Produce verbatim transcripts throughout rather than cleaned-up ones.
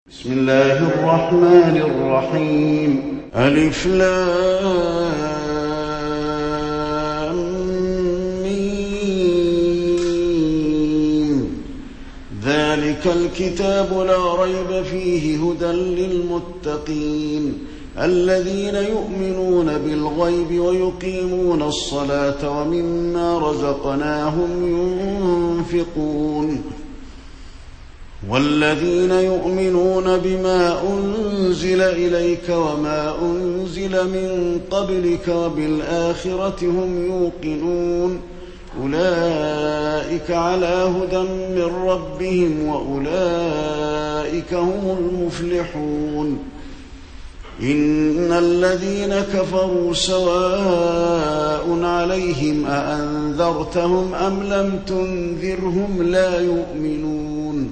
بسم الله الرحمن الرحيم. ألف لام ميم. ذلك الكتاب لا ريب فيه هدى للمتقين الذين يؤمنون بالغيب ويقيمون الصلاة ومما رزقناهم ينفقون والذين يؤمنون بما أنزل إليك وما أنزل من قبلك وبالآخرة هم يوقنون أولئك على هدى من ربهم وأولئك هم المفلحون. إن الذين كفروا سواء عليهم أأنذرتهم أم لم تنذرهم لا يؤمنون.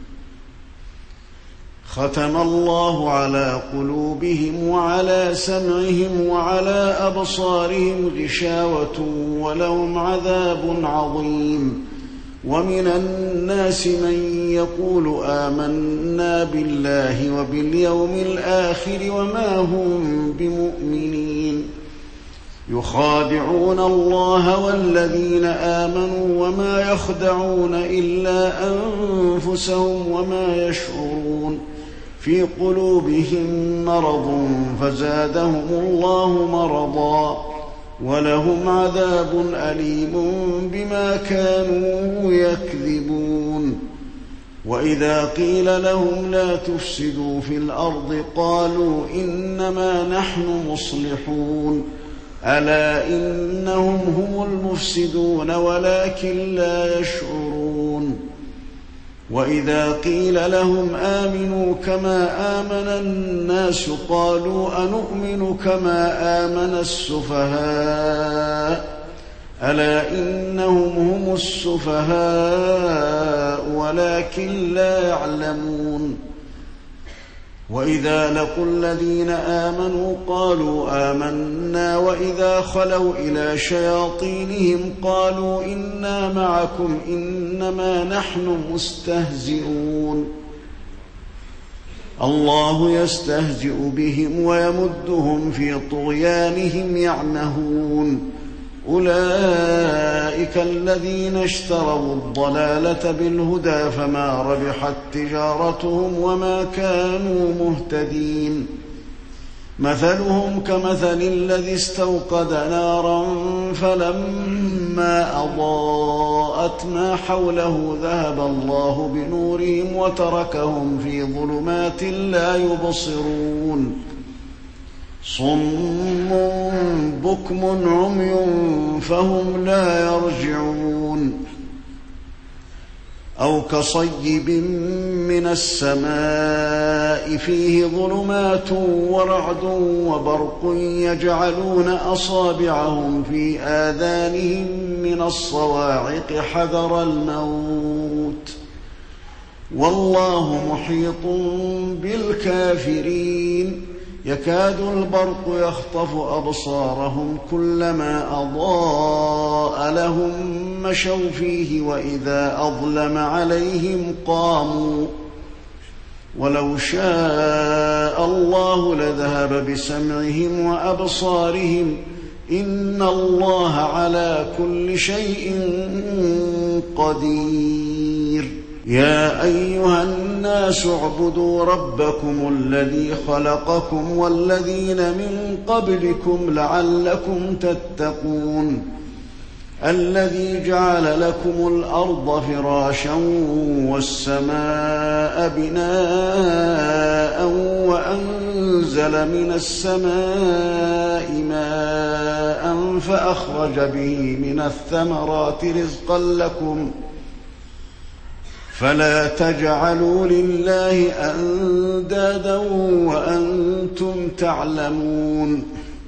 ختم الله على قلوبهم وعلى سمعهم وعلى أبصارهم غشاوة ولهم عذاب عظيم. ومن الناس من يقول آمنا بالله وباليوم الآخر وما هم بمؤمنين يخادعون الله والذين آمنوا وما يخدعون إلا أنفسهم وما يشعرون. في قلوبهم مرض فزادهم الله مرضا ولهم عذاب أليم بما كانوا يكذبون. وإذا قيل لهم لا تفسدوا في الأرض قالوا إنما نحن مصلحون ألا إنهم هم المفسدون ولكن لا يشعرون. وإذا قيل لهم آمنوا كما آمن الناس قالوا أنؤمن كما آمن السفهاء ألا إنهم هم السفهاء ولكن لا يعلمون. وإذا لقوا الذين آمنوا قالوا آمنا وإذا خلوا إلى شياطينهم قالوا إنا معكم إنما نحن مستهزئون. الله يستهزئ بهم ويمدهم في طغيانهم يعمهون. أولئك الذين اشتروا الضلالة بالهدى فما ربحت تجارتهم وما كانوا مهتدين. مثلهم كمثل الذي استوقد نارا فلما أضاءت ما حوله ذهب الله بنورهم وتركهم في ظلمات لا يبصرون. صم بكم عمي فهم لا يرجعون. أو كصيب من السماء فيه ظلمات ورعد وبرق يجعلون أصابعهم في آذانهم من الصواعق حذر الموت والله محيط بالكافرين. يكاد البرق يخطف أبصارهم كلما أضاء لهم مشوا فيه وإذا أظلم عليهم قاموا. ولو شاء الله لذهب بسمعهم وأبصارهم إن الله على كل شيء قدير. يا أيها الناس اعبدوا ربكم الذي خلقكم والذين من قبلكم لعلكم تتقون. الذي جعل لكم الأرض فراشا والسماء بناء وأنزل من السماء ماء فأخرج به من الثمرات رزقا لكم فلا تجعلوا لله أندادا وأنتم تعلمون.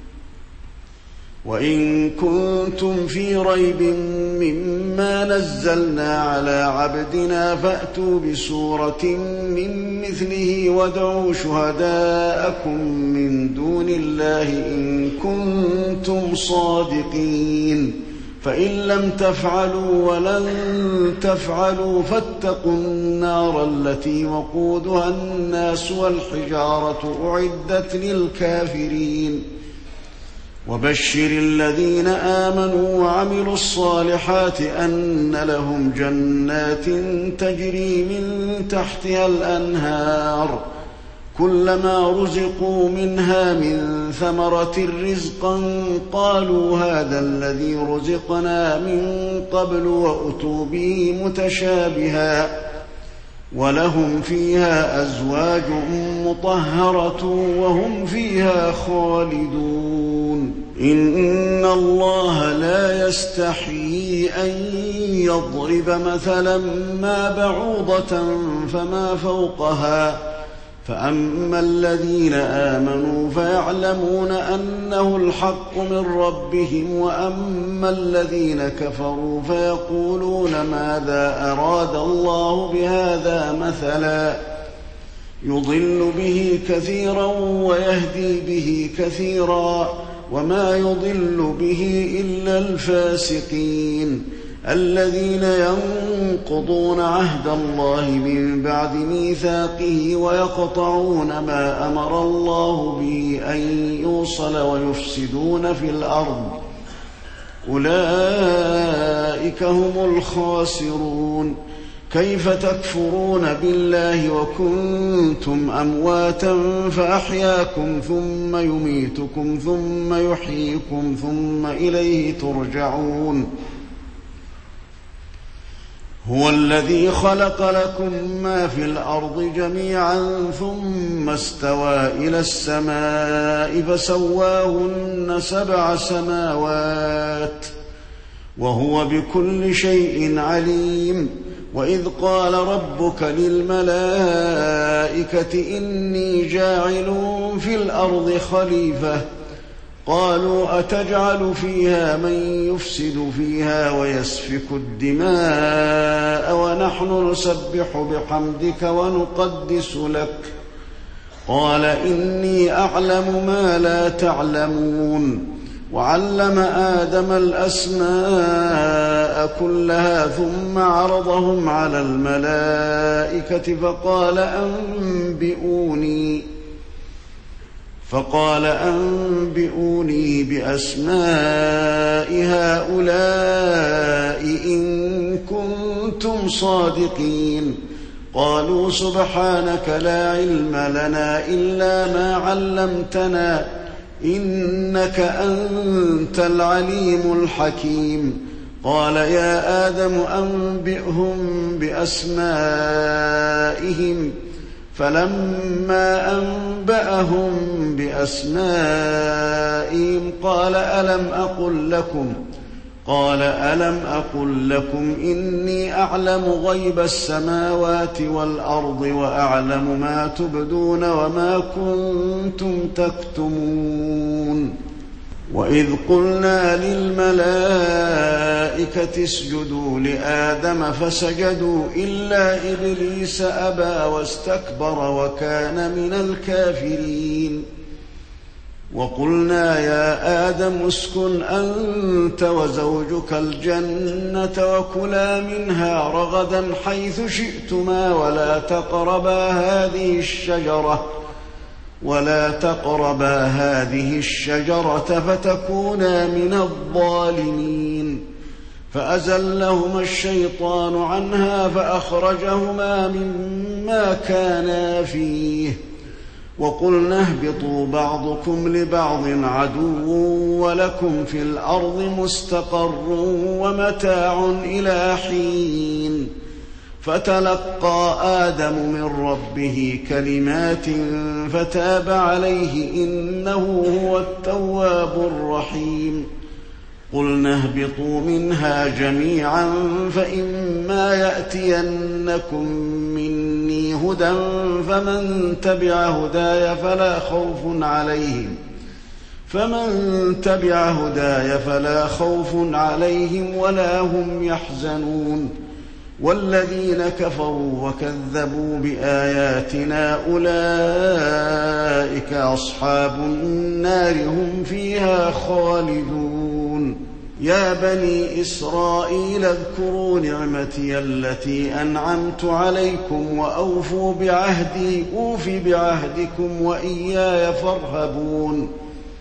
وإن كنتم في ريب مما نزلنا على عبدنا فأتوا بسورة من مثله وادعوا شهداءكم من دون الله إن كنتم صادقين. فإن لم تفعلوا ولن تفعلوا فاتقوا واتقوا النار التي وقودها الناس والحجارة أعدت للكافرين وبشر الذين آمنوا وعملوا الصالحات أن لهم جنات تجري من تحتها الأنهار كلما رزقوا منها من ثمرة رزقا قالوا هذا الذي رزقنا من قبل وأتوا به متشابها ولهم فيها أزواج مطهرة وهم فيها خالدون إن الله لا يستحيي أن يضرب مثلا ما بعوضة فما فوقها فأما الذين آمنوا فيعلمون أنه الحق من ربهم وأما الذين كفروا فيقولون ماذا أراد الله بهذا مثلا يضل به كثيرا ويهدي به كثيرا وما يضل به إلا الفاسقين الذين ينقضون عهد الله من بعد ميثاقه ويقطعون ما أمر الله به أن يوصل ويفسدون في الأرض أولئك هم الخاسرون كيف تكفرون بالله وكنتم أمواتا فأحياكم ثم يميتكم ثم يحييكم ثم إليه ترجعون هو الذي خلق لكم ما في الأرض جميعا ثم استوى إلى السماء فسواهن سبع سماوات وهو بكل شيء عليم وإذ قال ربك للملائكة إني جاعل في الأرض خليفة قالوا أتجعل فيها من يفسد فيها ويسفك الدماء ونحن نسبح بحمدك ونقدس لك قال إني أعلم ما لا تعلمون وعلم آدم الأسماء كلها ثم عرضهم على الملائكة فقال أنبئوني فقال أنبئوني بأسماء هؤلاء إن كنتم صادقين قالوا سبحانك لا علم لنا إلا ما علمتنا إنك أنت العليم الحكيم قال يا آدم أنبئهم بأسمائهم فلما أنبأهم بأسمائهم قال ألم أقل لكم قال ألم أقل لكم إني أعلم غيب السماوات والأرض وأعلم ما تبدون وما كنتم تكتمون وإذ قلنا للملائكة اسجدوا لآدم فسجدوا إلا إبليس أبى واستكبر وكان من الكافرين وقلنا يا آدم اسكن أنت وزوجك الجنة وكلا منها رغدا حيث شئتما ولا تقربا هذه الشجرة ولا تقربا هذه الشجرة فتكونا من الظالمين فأزلهما الشيطان عنها فأخرجهما مما كانا فيه وقلنا اهبطوا بعضكم لبعض عدو ولكم في الأرض مستقر ومتاع إلى حين فتلقى آدم من ربه كلمات فتاب عليه إنه هو التواب الرحيم قلنا اهبطوا منها جميعا فإما يأتينكم مني هدى فمن تبع هداي فلا خوف عليهم فمن تبع هداي فلا خوف عليهم ولا هم يحزنون والذين كفروا وكذبوا بآياتنا أولئك أصحاب النار هم فيها خالدون يا بني إسرائيل اذكروا نعمتي التي أنعمت عليكم وأوفوا بعهدي أوف بعهدكم وإياي فارهبون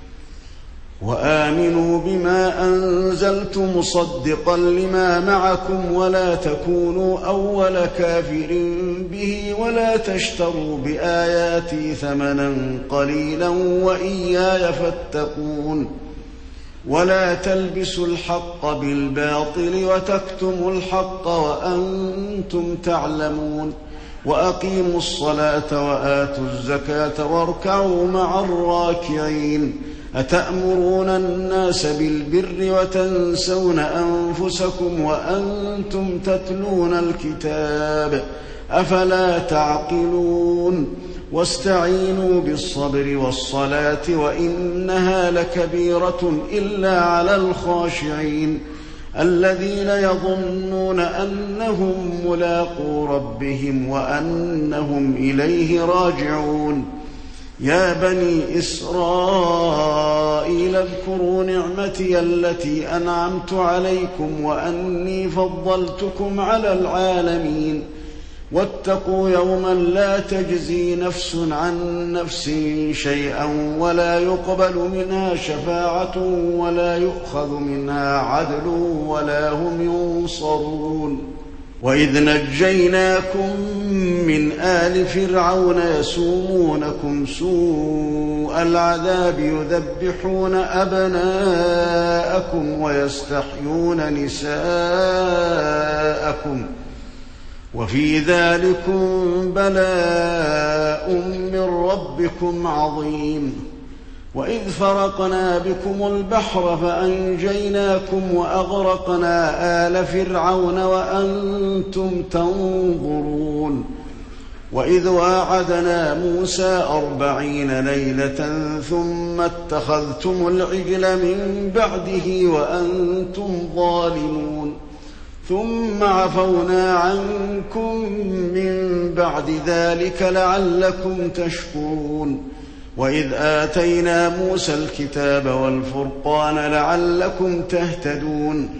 وآمنوا بما أنزلت مصدقا لما معكم ولا تكونوا أول كافر به ولا تشتروا بآياتي ثمنا قليلا وإياي فاتقون ولا تلبسوا الحق بالباطل وتكتموا الحق وأنتم تعلمون وأقيموا الصلاة وآتوا الزكاة واركعوا مع الراكعين أتأمرون الناس بالبر وتنسون أنفسكم وأنتم تتلون الكتاب أفلا تعقلون واستعينوا بالصبر والصلاة وإنها لكبيرة إلا على الخاشعين الذين يظنون أنهم ملاقو ربهم وأنهم إليه راجعون يا بني إسرائيل اذكروا نعمتي التي أنعمت عليكم وأني فضلتكم على العالمين واتقوا يوما لا تجزي نفس عن نفس شيئا ولا يقبل منها شفاعة ولا يؤخذ منها عدل ولا هم ينصرون وإذ نجيناكم من آل فرعون يسومونكم سوء العذاب يذبحون أبناءكم ويستحيون نساءكم وفي ذلكم بلاء من ربكم عظيم وإذ فرقنا بكم البحر فأنجيناكم وأغرقنا آل فرعون وأنتم تنظرون وإذ واعدنا موسى أربعين ليلة ثم اتخذتم العجل من بعده وأنتم ظالمون ثم عفونا عنكم من بعد ذلك لعلكم تشكرون وإذ آتينا موسى الكتاب والفرقان لعلكم تهتدون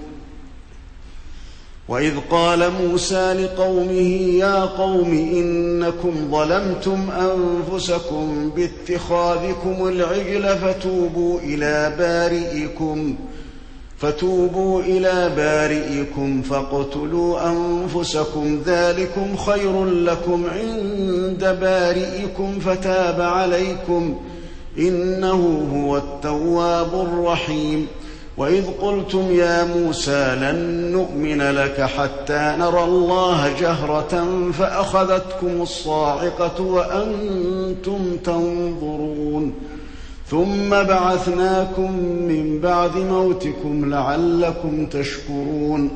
وإذ قال موسى لقومه يا قوم إنكم ظلمتم أنفسكم باتخاذكم العجل فتوبوا إلى بارئكم فتوبوا إلى بارئكم فاقتلوا أنفسكم ذلكم خير لكم عند بارئكم فتاب عليكم إنه هو التواب الرحيم وإذ قلتم يا موسى لن نؤمن لك حتى نرى الله جهرة فأخذتكم الصاعقة وأنتم تنظرون ثم بعثناكم من بعد موتكم لعلكم تشكرون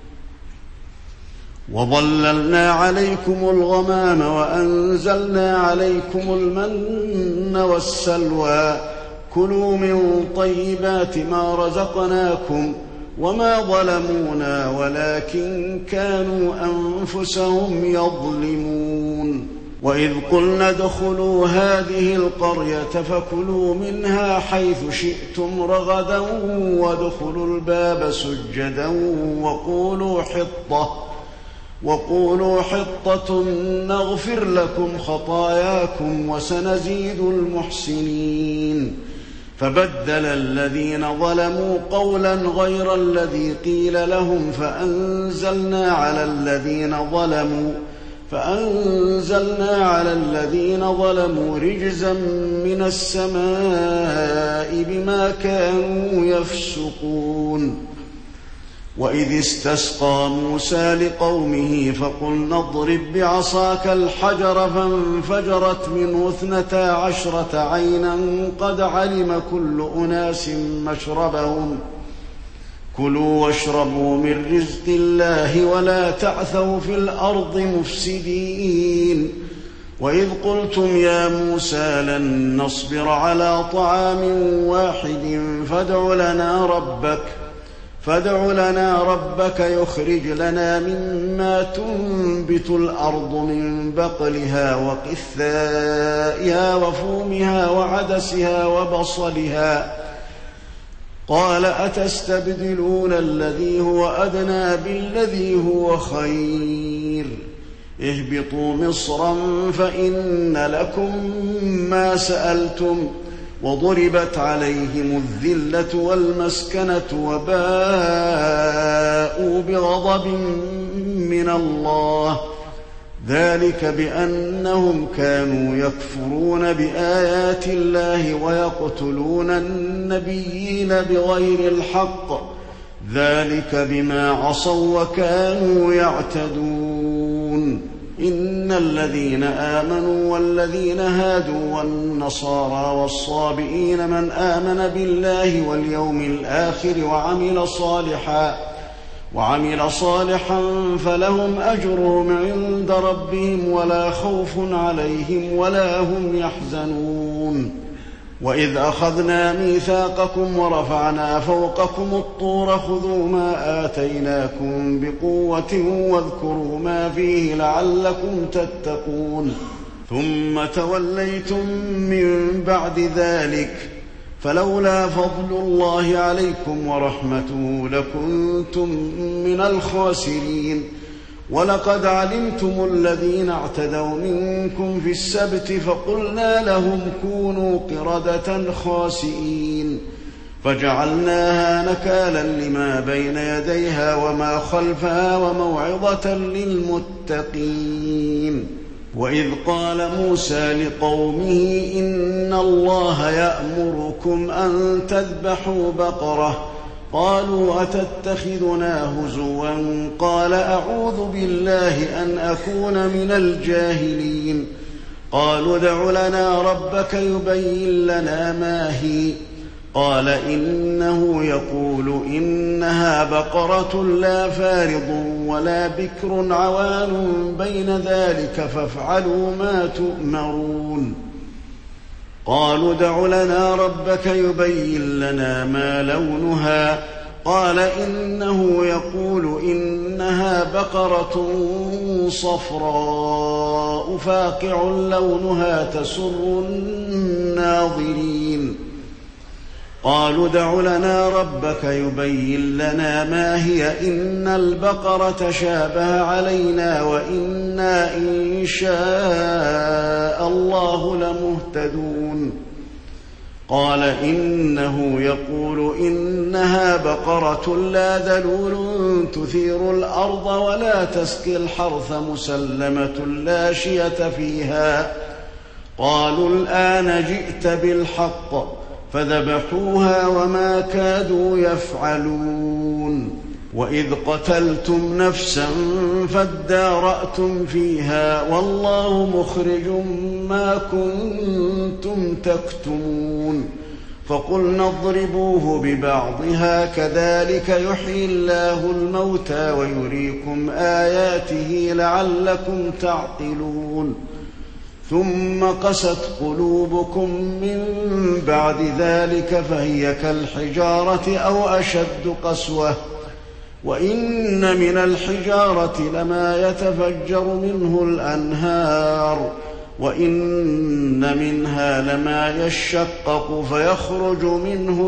وظللنا عليكم الغمام وأنزلنا عليكم المن والسلوى كلوا من طيبات ما رزقناكم وما ظلمونا ولكن كانوا أنفسهم يظلمون وإذ قلنا ادخلوا هذه القرية فكلوا منها حيث شئتم رغدا وادخلوا الباب سجدا وقولوا حطة وقولوا حطة نغفر لكم خطاياكم وسنزيد المحسنين فبدل الذين ظلموا قولا غير الذي قيل لهم فأنزلنا على الذين ظلموا فأنزلنا على الذين ظلموا رجزا من السماء بما كانوا يفسقون وإذ استسقى موسى لقومه فقلنا اضرب بعصاك الحجر فانفجرت منه اثنتا عشرة عينا قد علم كل أناس مشربهم كلوا واشربوا من رزق الله ولا تعثوا في الأرض مفسدين وإذ قلتم يا موسى لن نصبر على طعام واحد فادع لنا ربك فادع لنا ربك يخرج لنا مما تنبت الأرض من بقلها وقثائها وفومها وعدسها وبصلها قال أتستبدلون الذي هو أدنى بالذي هو خير اهبطوا مصرا فإن لكم ما سألتم وضربت عليهم الذلة والمسكنة وباءوا بغضب من الله ذلك بأنهم كانوا يكفرون بآيات الله ويقتلون النبيين بغير الحق ذلك بما عصوا وكانوا يعتدون إن الذين آمنوا والذين هادوا والنصارى والصابئين من آمن بالله واليوم الآخر وعمل صالحا وعمل صالحا فلهم أجرهم عند ربهم ولا خوف عليهم ولا هم يحزنون وإذ أخذنا ميثاقكم ورفعنا فوقكم الطور خذوا ما آتيناكم بقوة واذكروا ما فيه لعلكم تتقون ثم توليتم من بعد ذلك فلولا فضل الله عليكم ورحمته لكنتم من الخاسرين ولقد علمتم الذين اعتدوا منكم في السبت فقلنا لهم كونوا قردة خاسئين فجعلناها نكالا لما بين يديها وما خلفها وموعظة للمتقين وإذ قال موسى لقومه إن الله يأمركم أن تذبحوا بقرة قالوا أتتخذنا هزوا قال أعوذ بالله أن أكون من الجاهلين قالوا ادع لنا ربك يبين لنا ما هي قال إنه يقول إنها بقرة لا فارض ولا بكر عوان بين ذلك فافعلوا ما تؤمرون قالوا ادع لنا ربك يبين لنا ما لونها قال إنه يقول إنها بقرة صفراء فاقع لونها تسر الناظرين قالوا ادع لنا ربك يبين لنا ما هي إن البقرة شابه علينا وإنا إن شاء الله لمهتدون قال إنه يقول إنها بقرة لا ذلول تثير الأرض ولا تسقي الحرث مسلمة لا شية فيها قالوا الآن جئت بالحق فذبحوها وما كادوا يفعلون وإذ قتلتم نفسا فادارأتم فيها والله مخرج ما كنتم تكتمون فقلنا اضربوه ببعضها كذلك يحيي الله الموتى ويريكم آياته لعلكم تعقلون ثم قست قلوبكم من بعد ذلك فهي كالحجارة أو أشد قسوة وإن من الحجارة لما يتفجر منه الأنهار وإن منها لما يشقق فيخرج منه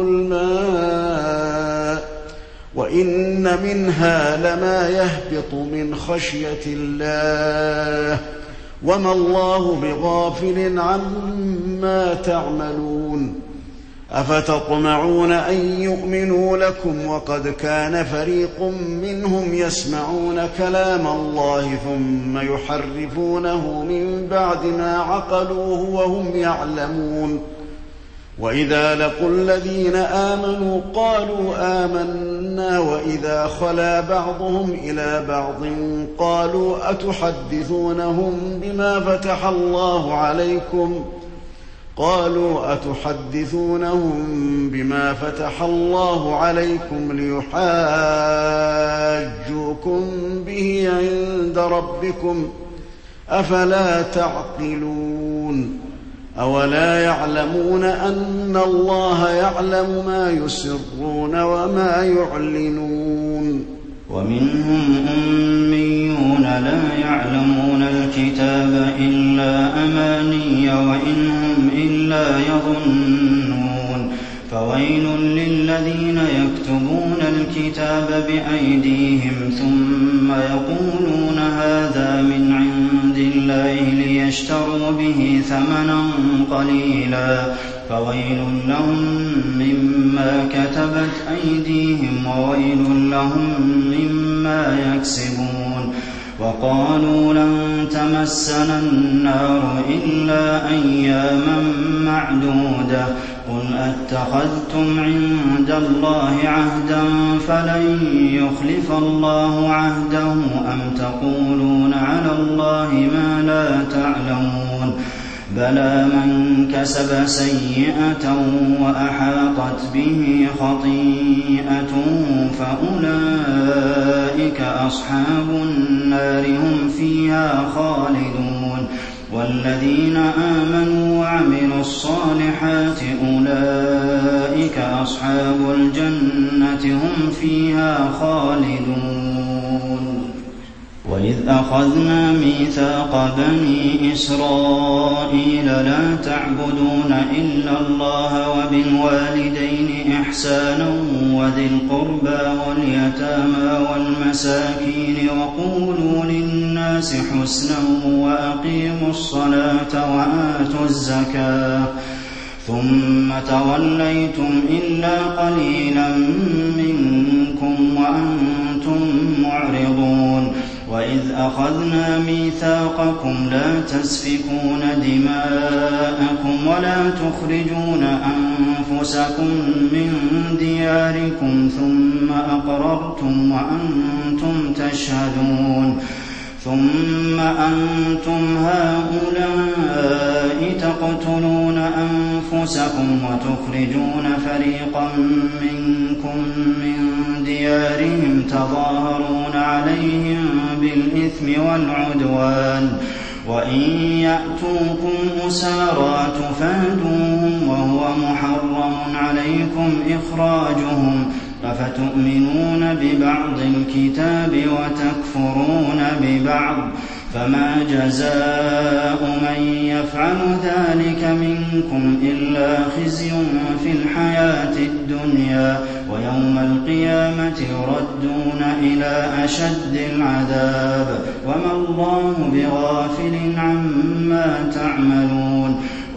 الماء وإن منها لما يهبط من خشية الله وما الله بغافل عما تعملون أفتطمعون أن يؤمنوا لكم وقد كان فريق منهم يسمعون كلام الله ثم يحرفونه من بعد ما عقلوه وهم يعلمون وإذا لقوا الذين آمنوا قالوا آمنا وإذا خلا بعضهم إلى بعض قالوا أتحدثونهم بما فتح الله عليكم قالوا أتحدثونهم بما فتح الله عليكم ليحاجوكم به عند ربكم أفلا تعقلون أولا يعلمون أن الله يعلم ما يسرون وما يعلنون ومنهم أميون لا يعلمون الكتاب إلا أماني وإن هم إلا يظنون فويل للذين يكتبون الكتاب بأيديهم ثم يقولون هذا من عند الله ليشتروا به ثمنا قليلا فويل لهم مما كتبت أيديهم وويل لهم مما يكسبون. وقالوا لن تمسنا النار إلا أياما معدودة قل أتخذتم عند الله عهدا فلن يخلف الله عهده أم تقولون على الله ما لا تعلمون بلى من كسب سيئة وأحاطت به خطيئته فأولئك أصحاب النار هم فيها خالدون. والذين آمنوا وعملوا الصالحات أولئك أصحاب الجنة هم فيها خالدون. وإذ أخذنا ميثاق بني إسرائيل لا تعبدون إلا الله وبالوالدين إحسانا وذي القربى واليتامى والمساكين وقولوا للناس حسنا وأقيموا الصلاة وآتوا الزكاة ثم توليتم إلا قليلا منكم وأنتم معرضون. وإذ أخذنا ميثاقكم لا تسفكون دماءكم ولا تخرجون أنفسكم من دياركم ثم أقررتم وأنتم تشهدون ثم أنتم هؤلاء تقتلون أنفسكم وتخرجون فريقا منكم من ديارهم تظاهرون عليهم بالإثم والعدوان وإن يأتوكم أسارى تفادوهم وهو محرم عليكم إخراجهم أفتؤمنون ببعض الكتاب وتكفرون ببعض فما جزاء من يفعل ذلك منكم إلا خزي في الحياة الدنيا ويوم القيامة يردون إلى أشد العذاب وما الله بغافل عما تعملون.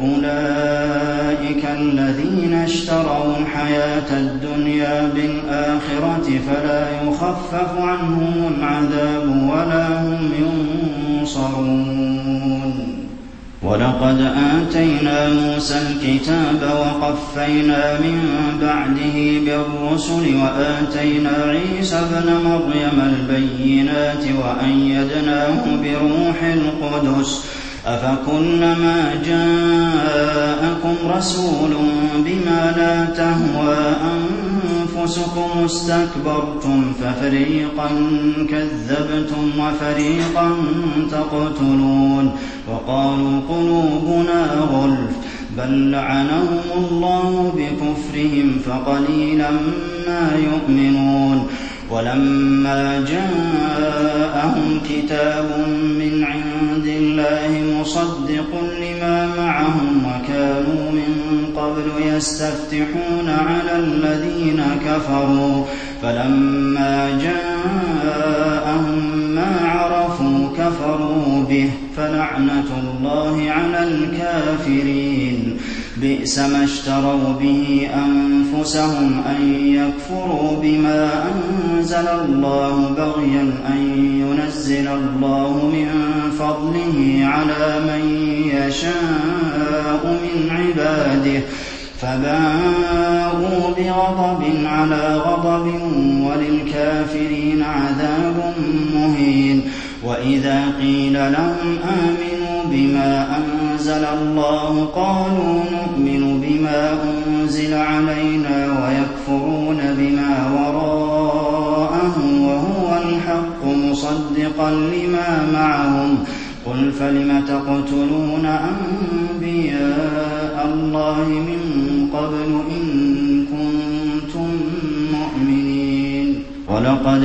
أولئك الذين اشتروا الحياة الدنيا بالآخرة فلا يخفف عنهم العذاب ولا هم ينصرون. ولقد آتينا موسى الكتاب وقفينا من بعده بالرسل وآتينا عيسى ابن مريم البينات وأيدناه بروح القدس أفكلما جاءكم رسول بما لا تهوى أنفسكم استكبرتم ففريقا كذبتم وفريقا تقتلون وقالوا قلوبنا غلف بل لعنهم الله بكفرهم فقليلا ما يؤمنون. ولما جاءهم كتاب من عند الله مصدق لما معهم وكانوا من قبل يستفتحون على الذين كفروا فلما جاءهم ما عرفوا كفروا به فلعنة الله على الكافرين. بئس ما اشتروا به أنفسهم أن يكفروا بما أنزل الله بغيا أن ينزل الله من فضله على من يشاء من عباده فباءوا بغضب على غضب وللكافرين عذاب مهين. وإذا قيل لهم آمنوا بما أنزل الله قالوا نؤمن بما أنزل علينا ويكفرون بما وراءه وهو الحق مصدقا لما معهم قل فلم تقتلون أنبياء الله من قبل إن كنتم مؤمنين. ولقد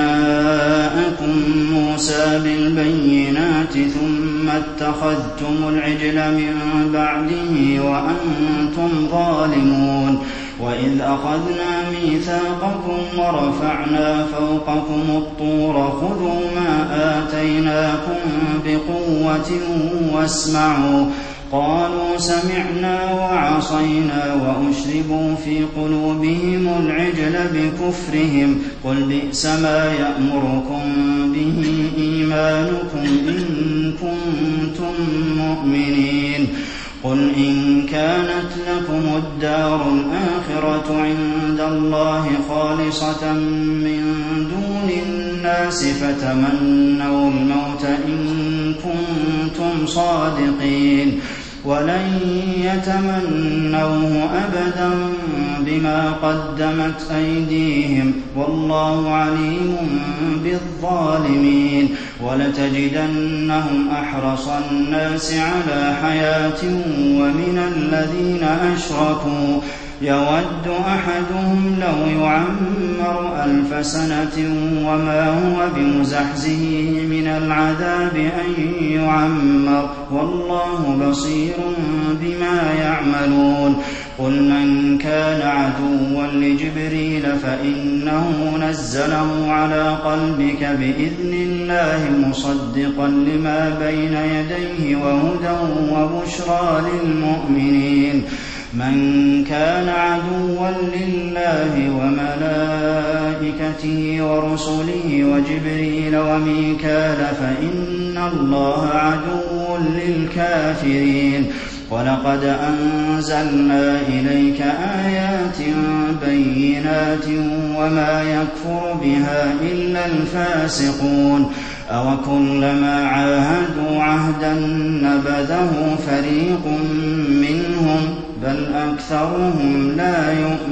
جاءكم موسى بالبينات ثم اتخذتم العجل من بعده وأنتم ظالمون. وإذ أخذنا ميثاقكم ورفعنا فوقكم الطور خذوا ما آتيناكم بقوة واسمعوا قالوا سمعنا وعصينا وأشربوا في قلوبهم العجل بكفرهم قل بئس ما يأمركم به إيمانكم إن كنتم مؤمنين قل إن كانت لكم الدار الآخرة عند الله خالصة من دون الناس فتمنوا الموت إن كنتم صادقين ولن يتمنوه أبدا بما قدمت أيديهم والله عليم بالظالمين ولتجدنهم أحرص الناس على حياة ومن الذين أشركوا يود أحدهم لو يعمر ألف سنة وما هو بمزحزحه من العذاب أن يعمر والله بصير بما يعملون قل من كان عدوا لجبريل فإنه نزله على قلبك بإذن الله مصدقا لما بين يديه وهدى وبشرى للمؤمنين من كان عدوا لله وملائكته ورسله وجبريل وميكال فإن الله عدو للكافرين ولقد أنزلنا إليك آيات بينات وما يكفر بها إلا الفاسقون أوكلما عاهدوا عهدا نبذه فريق منهم بل أكثرهم لا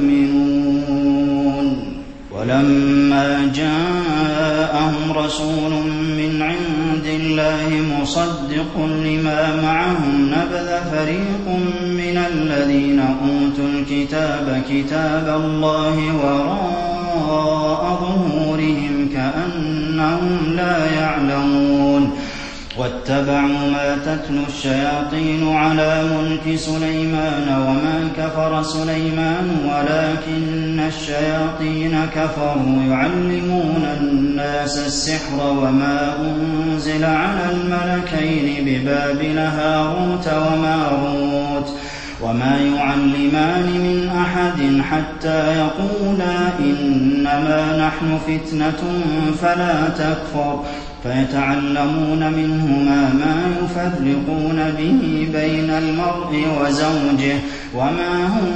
يؤمنون ولما جاءهم رسول من عند الله مصدق لما معهم نبذ فريق من الذين أوتوا الكتاب كتاب الله وراء ظهورهم كأنهم لا يعلمون واتبعوا ما تتلو الشياطين على ملك سليمان وما كفر سليمان ولكن الشياطين كفروا يعلمون الناس السحر وما أنزل على الملكين ببابل هاروت وماروت وما يعلمان من أحد حتى يقولا إنما نحن فتنة فلا تكفر فيتعلمون منهما ما يفرقون به بين المرء وزوجه وما هم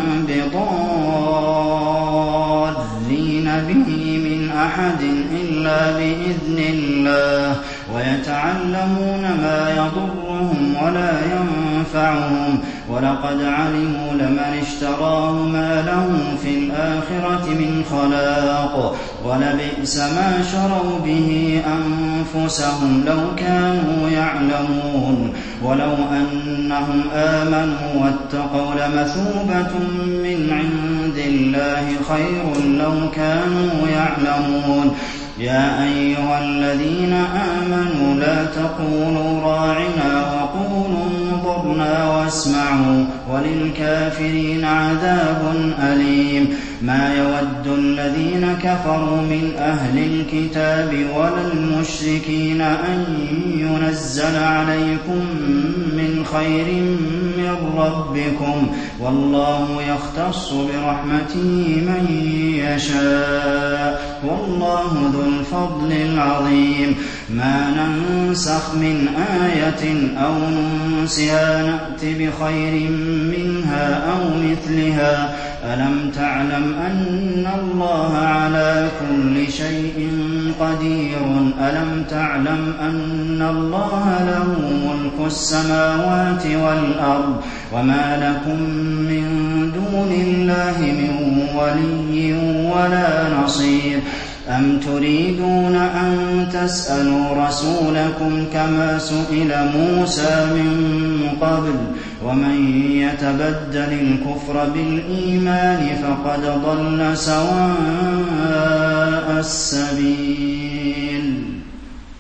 بضارين به من أحد إلا بإذن الله ويتعلمون ما يضرهم ولا ينفعهم ولقد علموا لمن اشتراه ما له في الآخرة من خلاق ولبئس ما شروا به أنفسهم لو كانوا يعلمون ولو أنهم آمنوا واتقوا لمثوبة من عند الله خير لو كانوا يعلمون يا أيها الذين آمنوا لا تقولوا راعنا وقولوا انظرنا واسمعوا وللكافرين عذاب أليم ما يود الذين كفروا من أهل الكتاب ولا المشركين أن ينزل عليكم من خير من ربكم والله يختص برحمته من يشاء والله ذو الفضل العظيم ما ننسخ من آية أو ننسها نأت بخير منها أو مثلها ألم تعلم أن الله على كل شيء قدير ألم تعلم أن الله له ملك السماوات والأرض وما لكم من دون الله من ولي ولا نصير أم تريدون أن تسألوا رسولكم كما سئل موسى من قبل ومن يتبدل الكفر بالإيمان فقد ضل سواء السبيل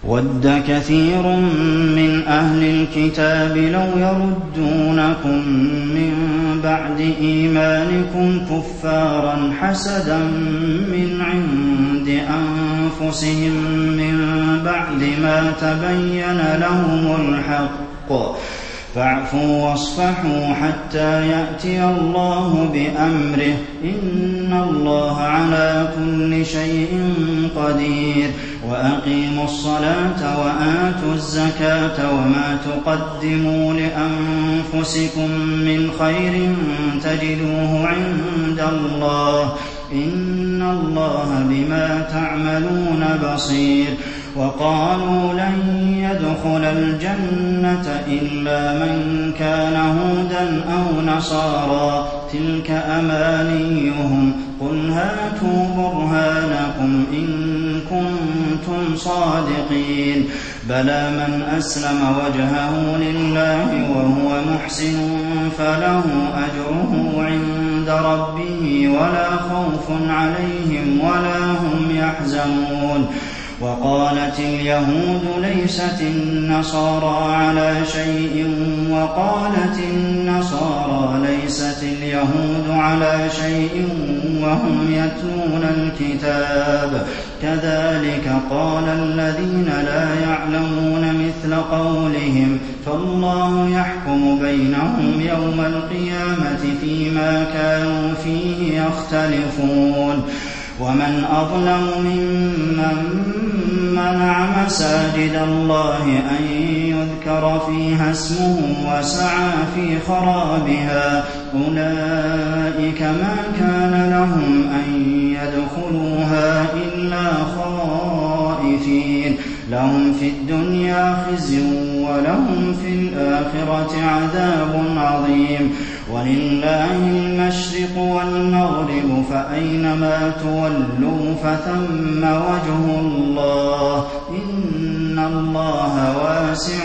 وَدَّ كَثِيرٌ مِّنْ أَهْلِ الْكِتَابِ لَوْ يَرُدُّونَكُم مِّن بَعْدِ إِيمَانِكُمْ كُفَّارًا حَسَدًا مِّنْ عِندِ أَنفُسِهِم مِّن بَعْدِ مَا تَبَيَّنَ لَهُمُ الْحَقُّ ۖ فَاعْفُوا وَاصْفَحُوا حَتَّىٰ يَأْتِيَ اللَّهُ بِأَمْرِهِ ۗ إِنَّ اللَّهَ عَلَىٰ كُلِّ شَيْءٍ قَدِيرٌ وَأَقِيمُوا الصَّلَاةَ وَآتُوا الزَّكَاةَ وَمَا تُقَدِّمُوا لِأَنفُسِكُم مِّنْ خَيْرٍ تَجِدُوهُ عِندَ اللَّهِ ۗ إِنَّ اللَّهَ بِمَا تَعْمَلُونَ بَصِيرٌ وَقَالُوا لَن يَدْخُلَ الْجَنَّةَ إِلَّا مَن كَانَ هُودًا أَوْ نَصَارَىٰ ۗ تِلْكَ أَمَانِيُّهُمْ ۖ قُلْ هَاتُوا بُرْهَانَكُمْ إِن كُنتُمْ صَادِقِينَ بَلَىٰ مَنْ أَسْلَمَ وَجْهَهُ لِلَّهِ وَهُوَ مُحْسِنٌ فَلَهُ أَجْرُهُ عِندَ رَبِّهِ وَلَا خَوْفٌ عَلَيْهِمْ وَلَا هُمْ يَحْزَنُونَ وَقَالَتِ الْيَهُودُ لَيْسَتِ النَّصَارَىٰ عَلَىٰ شَيْءٍ وَقَالَتِ النَّصَارَىٰ لَيْسَتِ الْيَهُودُ عَلَىٰ شَيْءٍ وَهُمْ يَتْلُونَ الْكِتَابَ كَذَٰلِكَ قَالَ الَّذِينَ لَا يَعْلَمُونَ مِثْلَ قَوْلِهِمْ فَاللَّهُ يَحْكُمُ بَيْنَهُمْ يَوْمَ الْقِيَامَةِ فِيمَا كَانُوا فِيهِ يَخْتَلِفُونَ وَمَنْ أَظْلَمُ مِمَّن مَّنَعَ مَسَاجِدَ اللَّهِ أَن يُذْكَرَ فِيهَا اسْمُهُ وَسَعَىٰ فِي خَرَابِهَا أُولَٰئِكَ مَا كَانَ لَهُمْ أَن يَدْخُلُوهَا إِلَّا خَائِفِينَ لَهُمْ فِي الدُّنْيَا خِزْيٌ وَلَهُمْ فِي الْآخِرَةِ عَذَابٌ عَظِيمٌ وَلِلَّهِ الْمَشْرِقُ وَالْمَغْرِبُ فَأَيْنَمَا تُوَلُّوا فَثَمَّ وَجْهُ اللَّهِ ۚ إِنَّ اللَّهَ وَاسِعٌ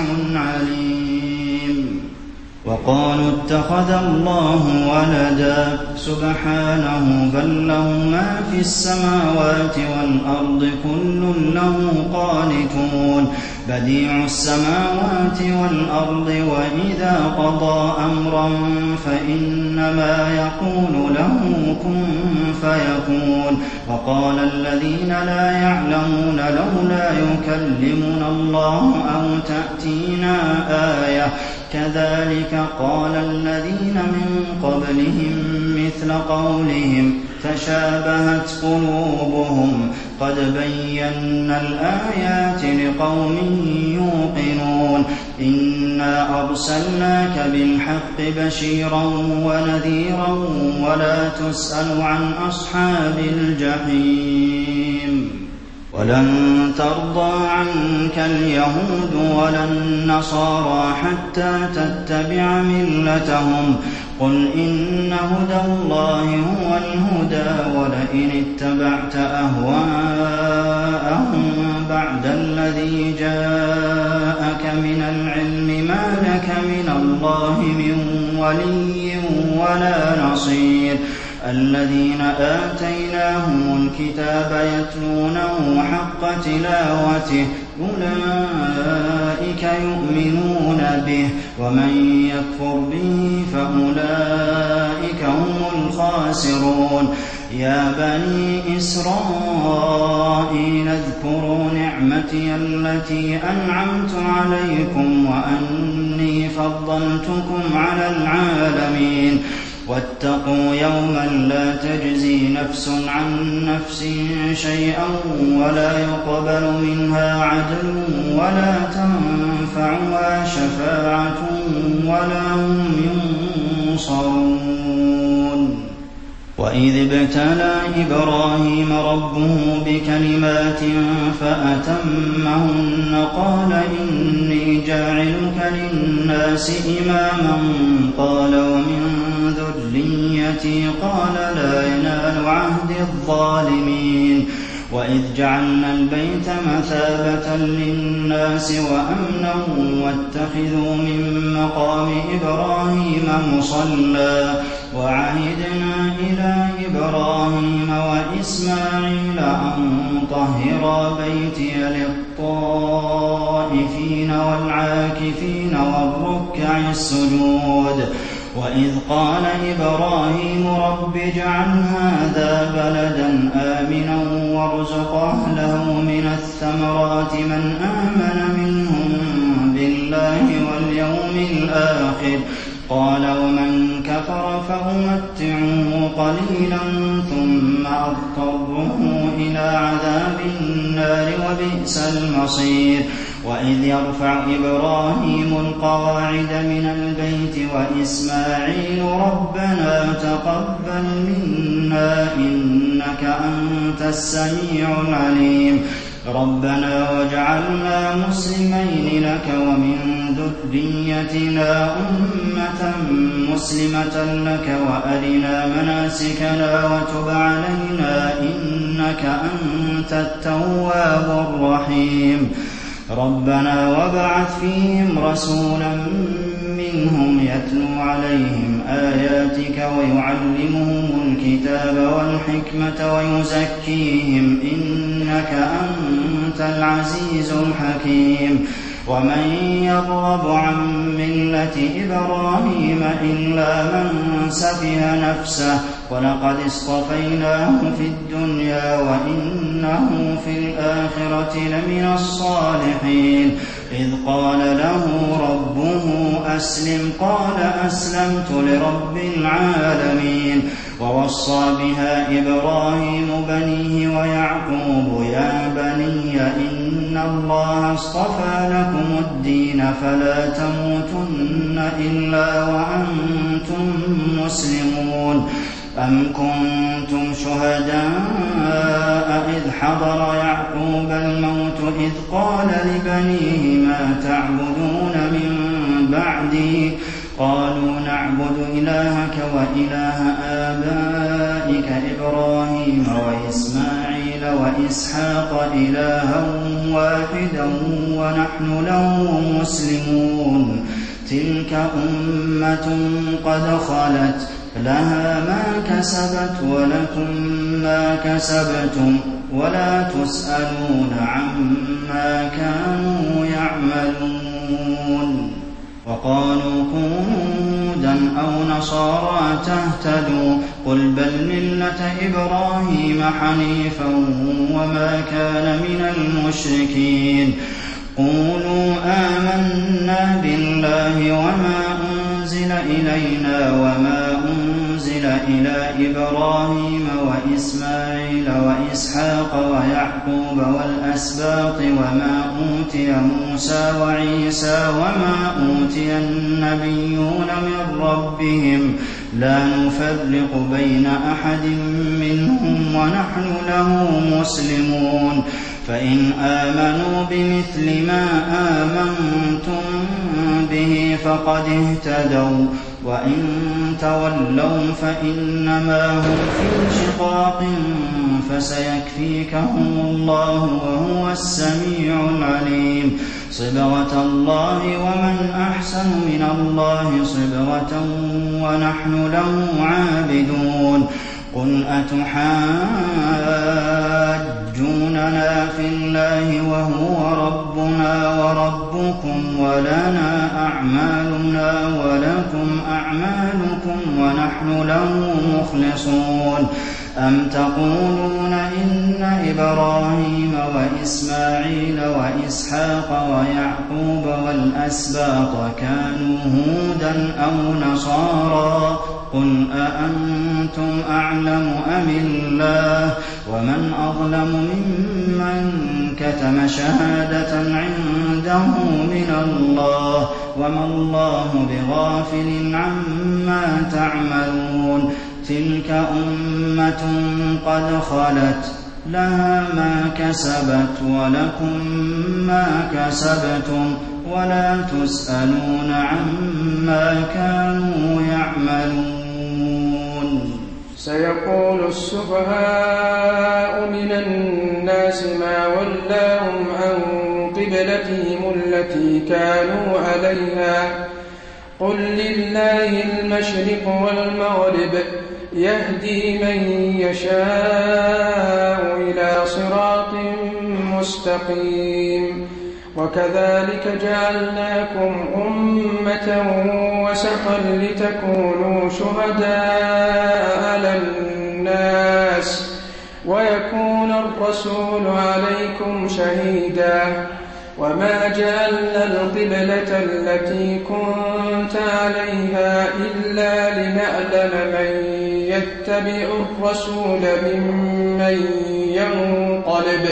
عَلِيمٌ وَقَالُوا اتَّخَذَ اللَّهُ وَلَدًا سُبْحَانَهُ بَل لَّهُ مَا فِي السَّمَاوَاتِ وَالْأَرْضِ كُلٌّ لَّهُ قَانِتُونَ بَدِيعُ السَّمَاوَاتِ وَالْأَرْضِ وَإِذَا قَضَىٰ أَمْرًا فَإِنَّمَا يَقُولُ لَهُ كُن فَيَكُونُ وَقَالَ الَّذِينَ لَا يَعْلَمُونَ لَوْلَا يُكَلِّمُنَا اللَّهُ أَوْ تَأْتِينَا آيَةٌ كَذَٰلِكَ قَالَ الَّذِينَ مِن قَبْلِهِم مِّثْلَ قَوْلِهِمْ تَشَابَهَتْ قُلُوبُهُمْ قَدْ بَيَّنَّا الْآيَاتِ لِقَوْمٍ يُوقِنُونَ إِنَّا أَرْسَلْنَاكَ بِالْحَقِّ بَشِيرًا وَنَذِيرًا وَلَا تُسْأَلُ عَنْ أَصْحَابِ الْجَحِيمِ وَلَن تَرْضَىٰ عَنكَ الْيَهُودُ وَلَا النَّصَارَىٰ حَتَّىٰ تَتَّبِعَ مِلَّتَهُمْ قُلْ إِنَّ هُدَى اللَّهِ هُوَ الْهُدَىٰ وَلَئِنِ اتَّبَعْتَ أَهْوَاءَهُم بَعْدَ الَّذِي جَاءَكَ مِنَ الْعِلْمِ مَا لَكَ مِنَ اللَّهِ مِن وَلِيٍّ وَلَا نَصِيرٍ الَّذِينَ آتَيْنَاهُمُ الْكِتَابَ يَتْلُونَهُ حَقَّ تِلَاوَتِهِ أُولَٰئِكَ يُؤْمِنُونَ بِهِ وَمَن يَكْفُرْ بِهِ فَأُولَٰئِكَ هُمُ الْخَاسِرُونَ يَا بَنِي إِسْرَائِيلَ اذْكُرُوا نِعْمَتِيَ الَّتِي أَنْعَمْتُ عَلَيْكُمْ وَأَنِّي فَضَّلْتُكُمْ عَلَى الْعَالَمِينَ وَاتَّقُوا يَوْمًا لَّا تَجْزِي نَفْسٌ عَن نَّفْسٍ شَيْئًا وَلَا يُقْبَلُ مِنْهَا عَدْلٌ وَلَا تَنفَعُهَا شَفَاعَةٌ وَلَا هُمْ يُنصَرُونَ وَإِذِ ابْتَلَىٰ إِبْرَاهِيمَ رَبُّهُ بِكَلِمَاتٍ فَأَتَمَّهُنَّ قَالَ إِنِّي جَاعِلُكَ لِلنَّاسِ إِمَامًا قَالَ وَمِن ذُرِّيَّتِي قَالَ لَا يَنَالُ عَهْدِي الظَّالِمِينَ وَإِذْ جَعَلْنَا الْبَيْتَ مَثَابَةً لِّلنَّاسِ وَأَمْنًا وَاتَّخِذُوا مِن مَّقَامِ إِبْرَاهِيمَ مُصَلًّى وَعَهِدْنَا إِلَىٰ إِبْرَاهِيمَ وَإِسْمَاعِيلَ أَن طَهِّرَا بَيْتِيَ لِلطَّائِفِينَ للطائفين والعاكفين والركع السجود. وإذ قال إبراهيم رب اجعل هذا بلدا آمنا وارزق أهله من الثمرات من آمن منهم بالله واليوم الآخر قال ومن كفر فأمتعه قليلا ثم أضطره إلى عذاب النار وبئس المصير. وإذ يرفع إبراهيم القواعد من البيت وإسماعيل ربنا تقبل منا إنك أنت السميع العليم ربنا واجعلنا مسلمين لك ومن ذريتنا أمة مسلمة لك وأرنا مناسكنا وتب علينا إنك أنت التواب الرحيم ربنا وابعث فيهم رسولا منهم يتلو عليهم آياتك ويعلمهم الكتاب والحكمة ويزكيهم إنك أنت العزيز الحكيم. ومن يرغب عن ملة إبراهيم إلا من سفه نفسه ولقد اصطفيناه في الدنيا وإنه في الآخرة لمن الصالحين. إذ قال له ربه أسلم قال أسلمت لرب العالمين. ووصى بها إبراهيم بنيه ويعقوب يا بني إن الله اصطفى لكم الدين فلا تموتن إلا وأنتم مسلمون. أم كنتم شهداء إذ حضر يعقوب الموت إذ قال لبنيه ما تعبدون من بعدي قالوا نعبد إلهك وإله آبائك إبراهيم وإسماعيل وإسحاق إلها واحدا ونحن له مسلمون. تلك أمة قد خلت لها ما كسبت ولكم ما كسبتم ولا تسألون عما كانوا يعملون. وقالوا كونوا هودا أو نصارى تهتدوا قل بل ملة إبراهيم حنيفا وما كان من المشركين. قولوا آمنا بالله وما أنزل إلينا وما أنزل إلى إبراهيم وإسماعيل وإسحاق ويعقوب والأسباط وما أوتي موسى وعيسى وما أوتي النبيون من ربهم لا نفرق بين أحد منهم ونحن له مسلمون. فإن آمنوا بمثل ما آمنتم به فقد اهتدوا وإن تولوا فإنما هم في شقاق فسيكفيكهم الله وهو السميع العليم. صبغة الله ومن أحسن من الله صبغة ونحن له عابدون. قل أتحاجوننا في الله وهو ربنا وربكم ولنا أعمالنا ولكم أعمالكم ونحن له مخلصون. أم تقولون إن إبراهيم وإسماعيل وإسحاق ويعقوب والأسباط كانوا هودا أو نصارى قل أأنتم أعلم أم الله ومن أظلم ممن كتم شهادة عنده من الله وما الله بغافل عما تعملون. تلك أمة قد خلت لها ما كسبت ولكم ما كسبتم ولا تسألون عما كانوا يعملون. سيقول السفهاء من الناس ما ولاهم عن قبلتهم التي كانوا عليها قل لله المشرق والمغرب يهدي من يشاء إلى صراط مستقيم وكذلك جعلناكم أمة وسطا لتكونوا شهداء على الناس ويكون الرسول عليكم شهيدا وما جعلنا القبلة التي كنت عليها إلا لنعلم من يتبع الرسول ممن ينقلب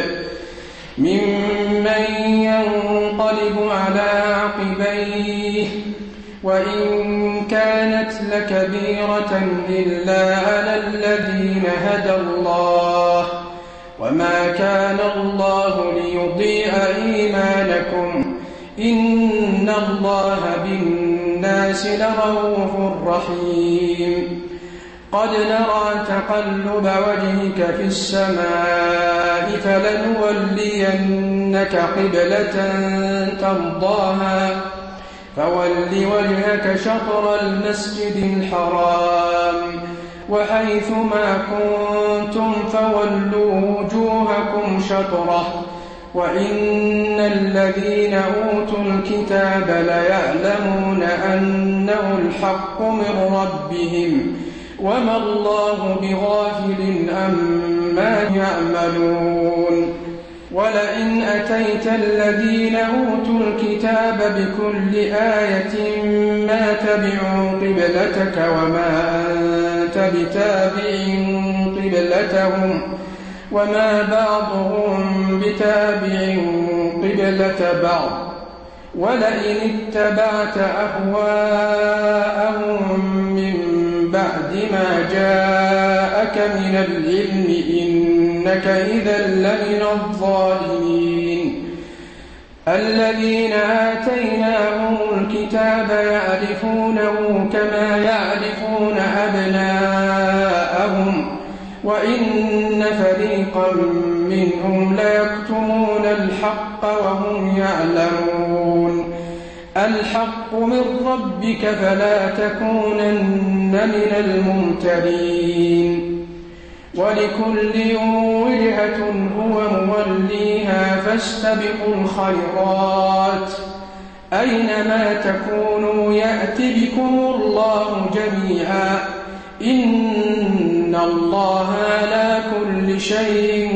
ممن ينقلب على عقبيه وإن كانت لكبيرة إلا على الذين هدى الله وما كان الله ليضيع إيمانكم إن الله بالناس لرؤوف رحيم قد نرى تقلب وجهك في السماء فلنولينك قبلة ترضاها فول وجهك شطر المسجد الحرام وحيث ما كنتم فولوا وجوهكم شطره وإن الذين أوتوا الكتاب ليعلمون أنه الحق من ربهم وما الله بغافل عما يعملون ولئن أتيت الذين أوتوا الكتاب بكل آية ما تبعوا قبلتك وما أنت بتابع قبلتهم وما بعضهم بتابع قبلة بعض ولئن اتبعت أهواءهم من بعد ما جاءك من العلم إنك إذا لمن الظالمين الذين آتيناهم الكتاب يعرفونه كما يعرفون أبناءهم وإن فريقا منهم ليكتمون الحق وهم يعلمون الحق من ربك فلا تكونن من الممترين ولكل وجهة هو موليها فاستبقوا الخيرات أينما تكونوا يأت بكم الله جميعا إن الله على كل شيء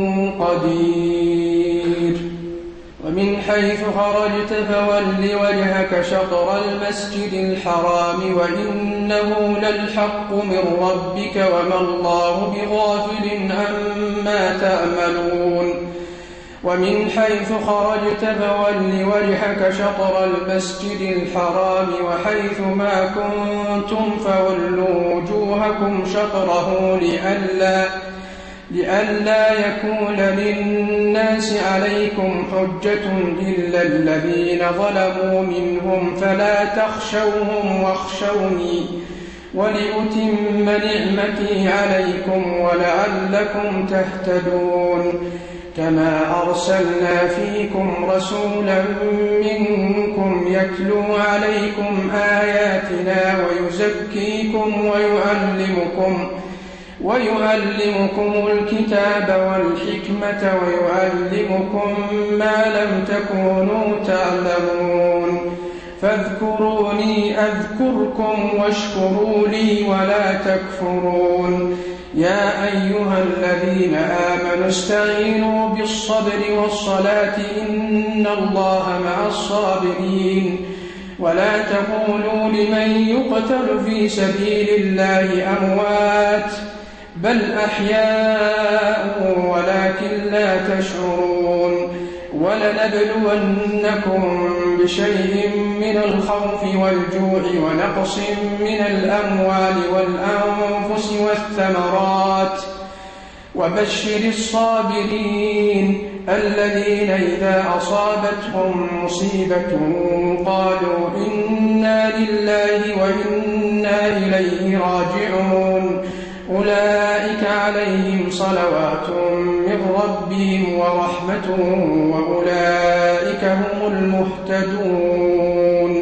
قدير ومن حيث خرجت فول وجهك شطر المسجد الحرام وإنه للحق من ربك وما الله بغافل عما تعملون ومن حيث خرجت فول وجهك شطر المسجد الحرام وحيث ما كنتم فولوا وجوهكم شطره لئلا لئلا يكون للناس عليكم حجة إلا الذين ظلموا منهم فلا تخشوهم واخشوني ولأتم نعمتي عليكم ولعلكم تهتدون كما أرسلنا فيكم رسولا منكم يتلو عليكم آياتنا ويزكيكم ويعلمكم ويعلمكم الكتاب والحكمة ويعلمكم ما لم تكونوا تعلمون فاذكروني أذكركم واشكروا لي ولا تكفرون يا أيها الذين آمنوا استعينوا بالصبر والصلاة إن الله مع الصابرين ولا تقولوا لمن يقتل في سبيل الله أموات بل أحياء ولكن لا تشعرون ولنبلونكم بشيء من الخوف والجوع ونقص من الأموال والأنفس والثمرات وبشر الصابرين الذين إذا أصابتهم مصيبة قالوا إنا لله وإنا إليه راجعون أولئك عليهم صلوات من ربهم ورحمة وأولئك هم المهتدون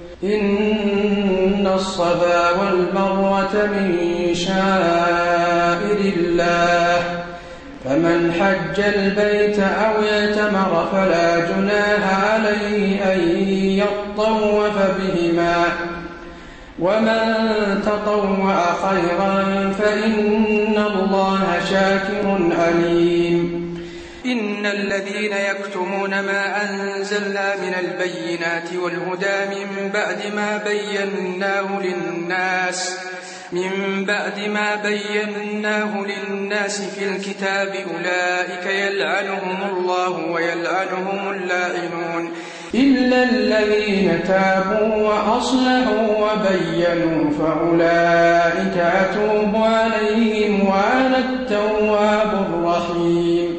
إن الصفا والمروة من شعائر الله فمن حج البيت أو اعتمر فلا جناح عليه أن يطوف بهما ومن تطوع خيرا فإن الله شاكر عليم. إن الذين يكتمون ما أنزلنا من البينات والهدى من بعد ما بيناه للناس من بعد ما بيناه للناس في الكتاب أولئك يلعنهم الله ويلعنهم اللاعنون إلا الذين تابوا وأصلحوا وبينوا فأولئك أتوب عليهم وأنا التواب الرحيم.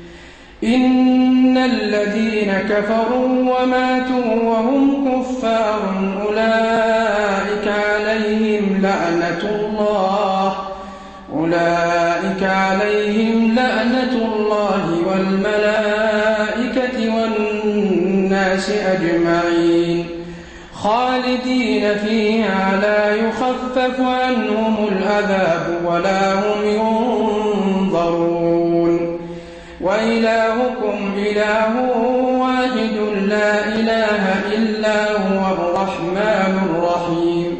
إن الذين كفروا وماتوا وهم كفار أولئك عليهم لعنة الله أولئك عليهم لعنة الله والملائكة والناس أجمعين خالدين فيها لا يخفف عنهم العذاب ولا هم ينظرون. وإلهكم إله واحد لا إله إلا هو الرحمن الرحيم.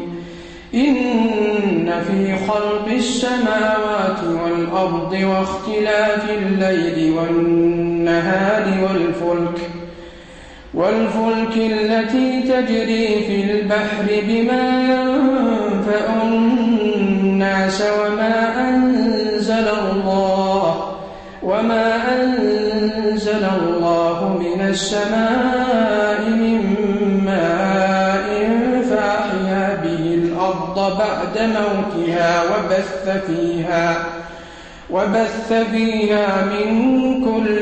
إن في خلق السماوات والأرض واختلاف الليل والنهار والفلك والفلك التي تجري في البحر بما ينفع الناس وما أنزل الله وما أنزل الله من السماء من ماء فأحيا به الأرض بعد موتها وبث فيها وبث فيها من كل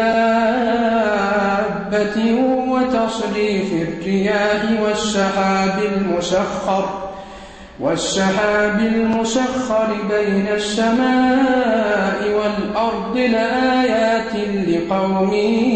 دابة وتصريف الرياح والسحاب المسخر والسحاب المسخر بين السماء والأرض لآيات لقوم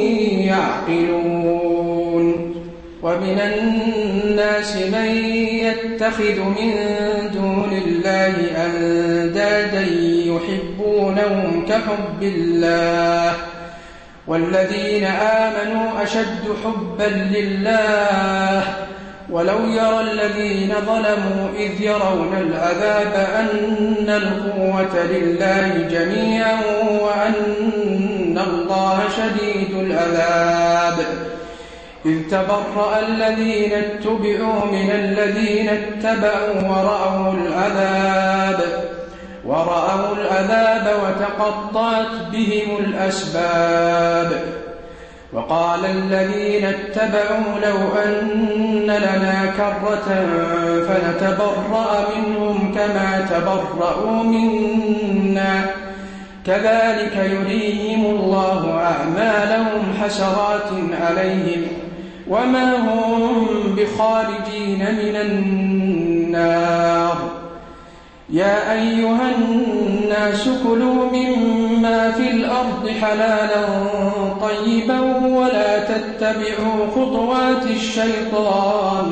يعقلون. ومن الناس من يتخذ من دون الله أندادا يحبونهم كحب الله والذين آمنوا أشد حبا لله ولو يرى الذين ظلموا إذ يرون العذاب أن القوة لله جميعا وأن الله شديد العذاب. إذ تبرأ الذين اتبعوا من الذين اتبعوا ورأوا العذاب ورأوا العذاب وتقطعت بهم الأسباب. وقال الذين اتبعوا لو أن لنا كرة فنتبرأ منهم كما تبرأوا منا كذلك يريهم الله أعمالهم حسرات عليهم وما هم بخارجين من النار. يا أيها الناس كلوا مما في الأرض حلالا طيبا ولا تتبعوا خطوات الشيطان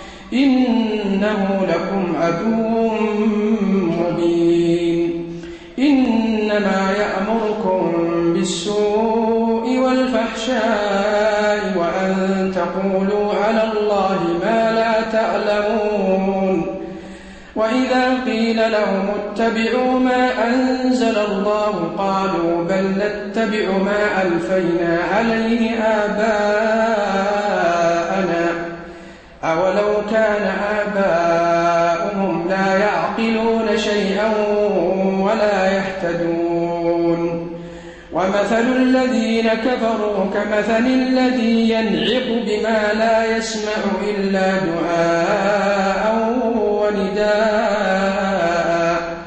إنه لكم عدو مبين. إنما يأمركم بالسوء والفحشاء وأن تقولوا على الله ما لا تعلمون. وإذا قيل لهم اتبعوا ما أنزل الله قالوا بل نتبع ما ألفينا عليه آباءنا أولو كان آباؤهم لا يعقلون شيئا ولا يهتدون. ومثل الذين كفروا كمثل الذي ينعق بما لا يسمع إلا دعاء ونداء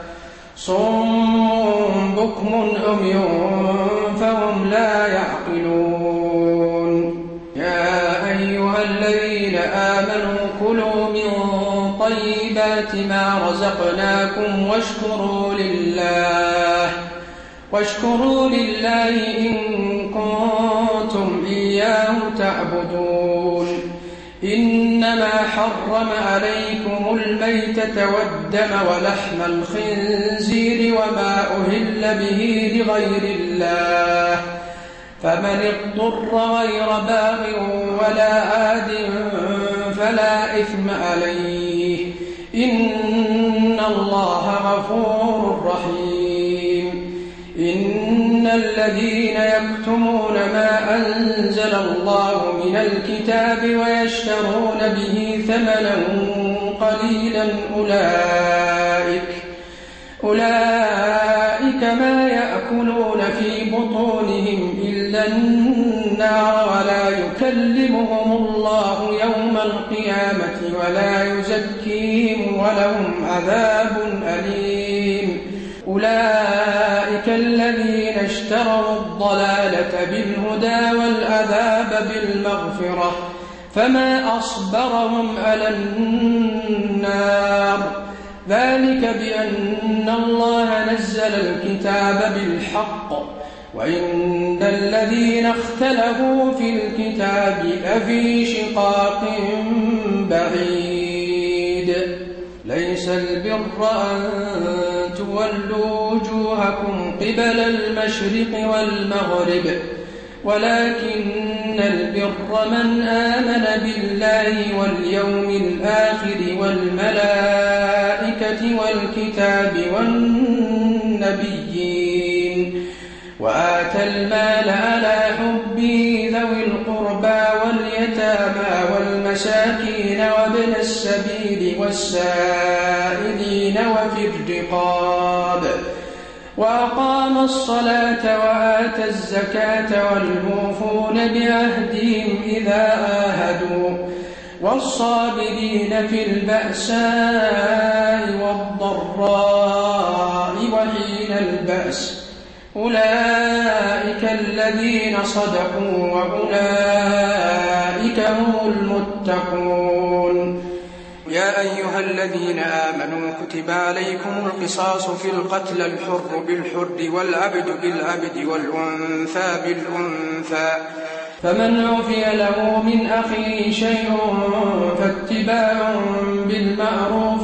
صم بكم عمي فهم لا يعقلون. يا أيها الذين آمنوا كلوا من طيبات ما رزقناكم واشكروا لله واشكروا لله إن كنتم إياه تعبدون. إنما حرم عليكم الميتة والدم ولحم الخنزير وما أهل به لغير الله فمن اضطر غير باغ ولا عاد فلا إثم عليه إن الله غفور رحيم. إن الذين يكتمون ما أنزل الله من الكتاب ويشترون به ثمنا قليلا أولئك أولئك ما يأكلون في بطونهم إلا النار ولا يكلمهم الله يوم القيامة ولا يزكيهم ولهم عذاب أليم. أولئك الذين اشتروا الضلالة بالهدى والعذاب بالمغفرة فما أصبرهم على النار ذلك بأن الله نزل الكتاب بالحق وإن الذين اختلفوا في الكتاب لفي شقاق بعيد. ليس البر أن تولوا وجوهكم قبل المشرق والمغرب ولكن البر من آمن بالله واليوم الآخر والملائكة والكتاب والنبيين وآتى المال على حبه ذوي القربى واليتامى والمساكين وابن السبيل والسائلين وفي الرقاب وأقام الصلاة وآتى الزكاة والموفون بعهدهم إذا عاهدوا والصابرين في البأساء والضراء وحين البأس أولئك الذين صدقوا وأولئك هم المتقون. يا أيها الذين آمنوا كتب عليكم القصاص في القتلى الحر بالحر والعبد بالعبد والأنثى بالأنثى فمن عفي له من أخيه شيء فاتباع بالمعروف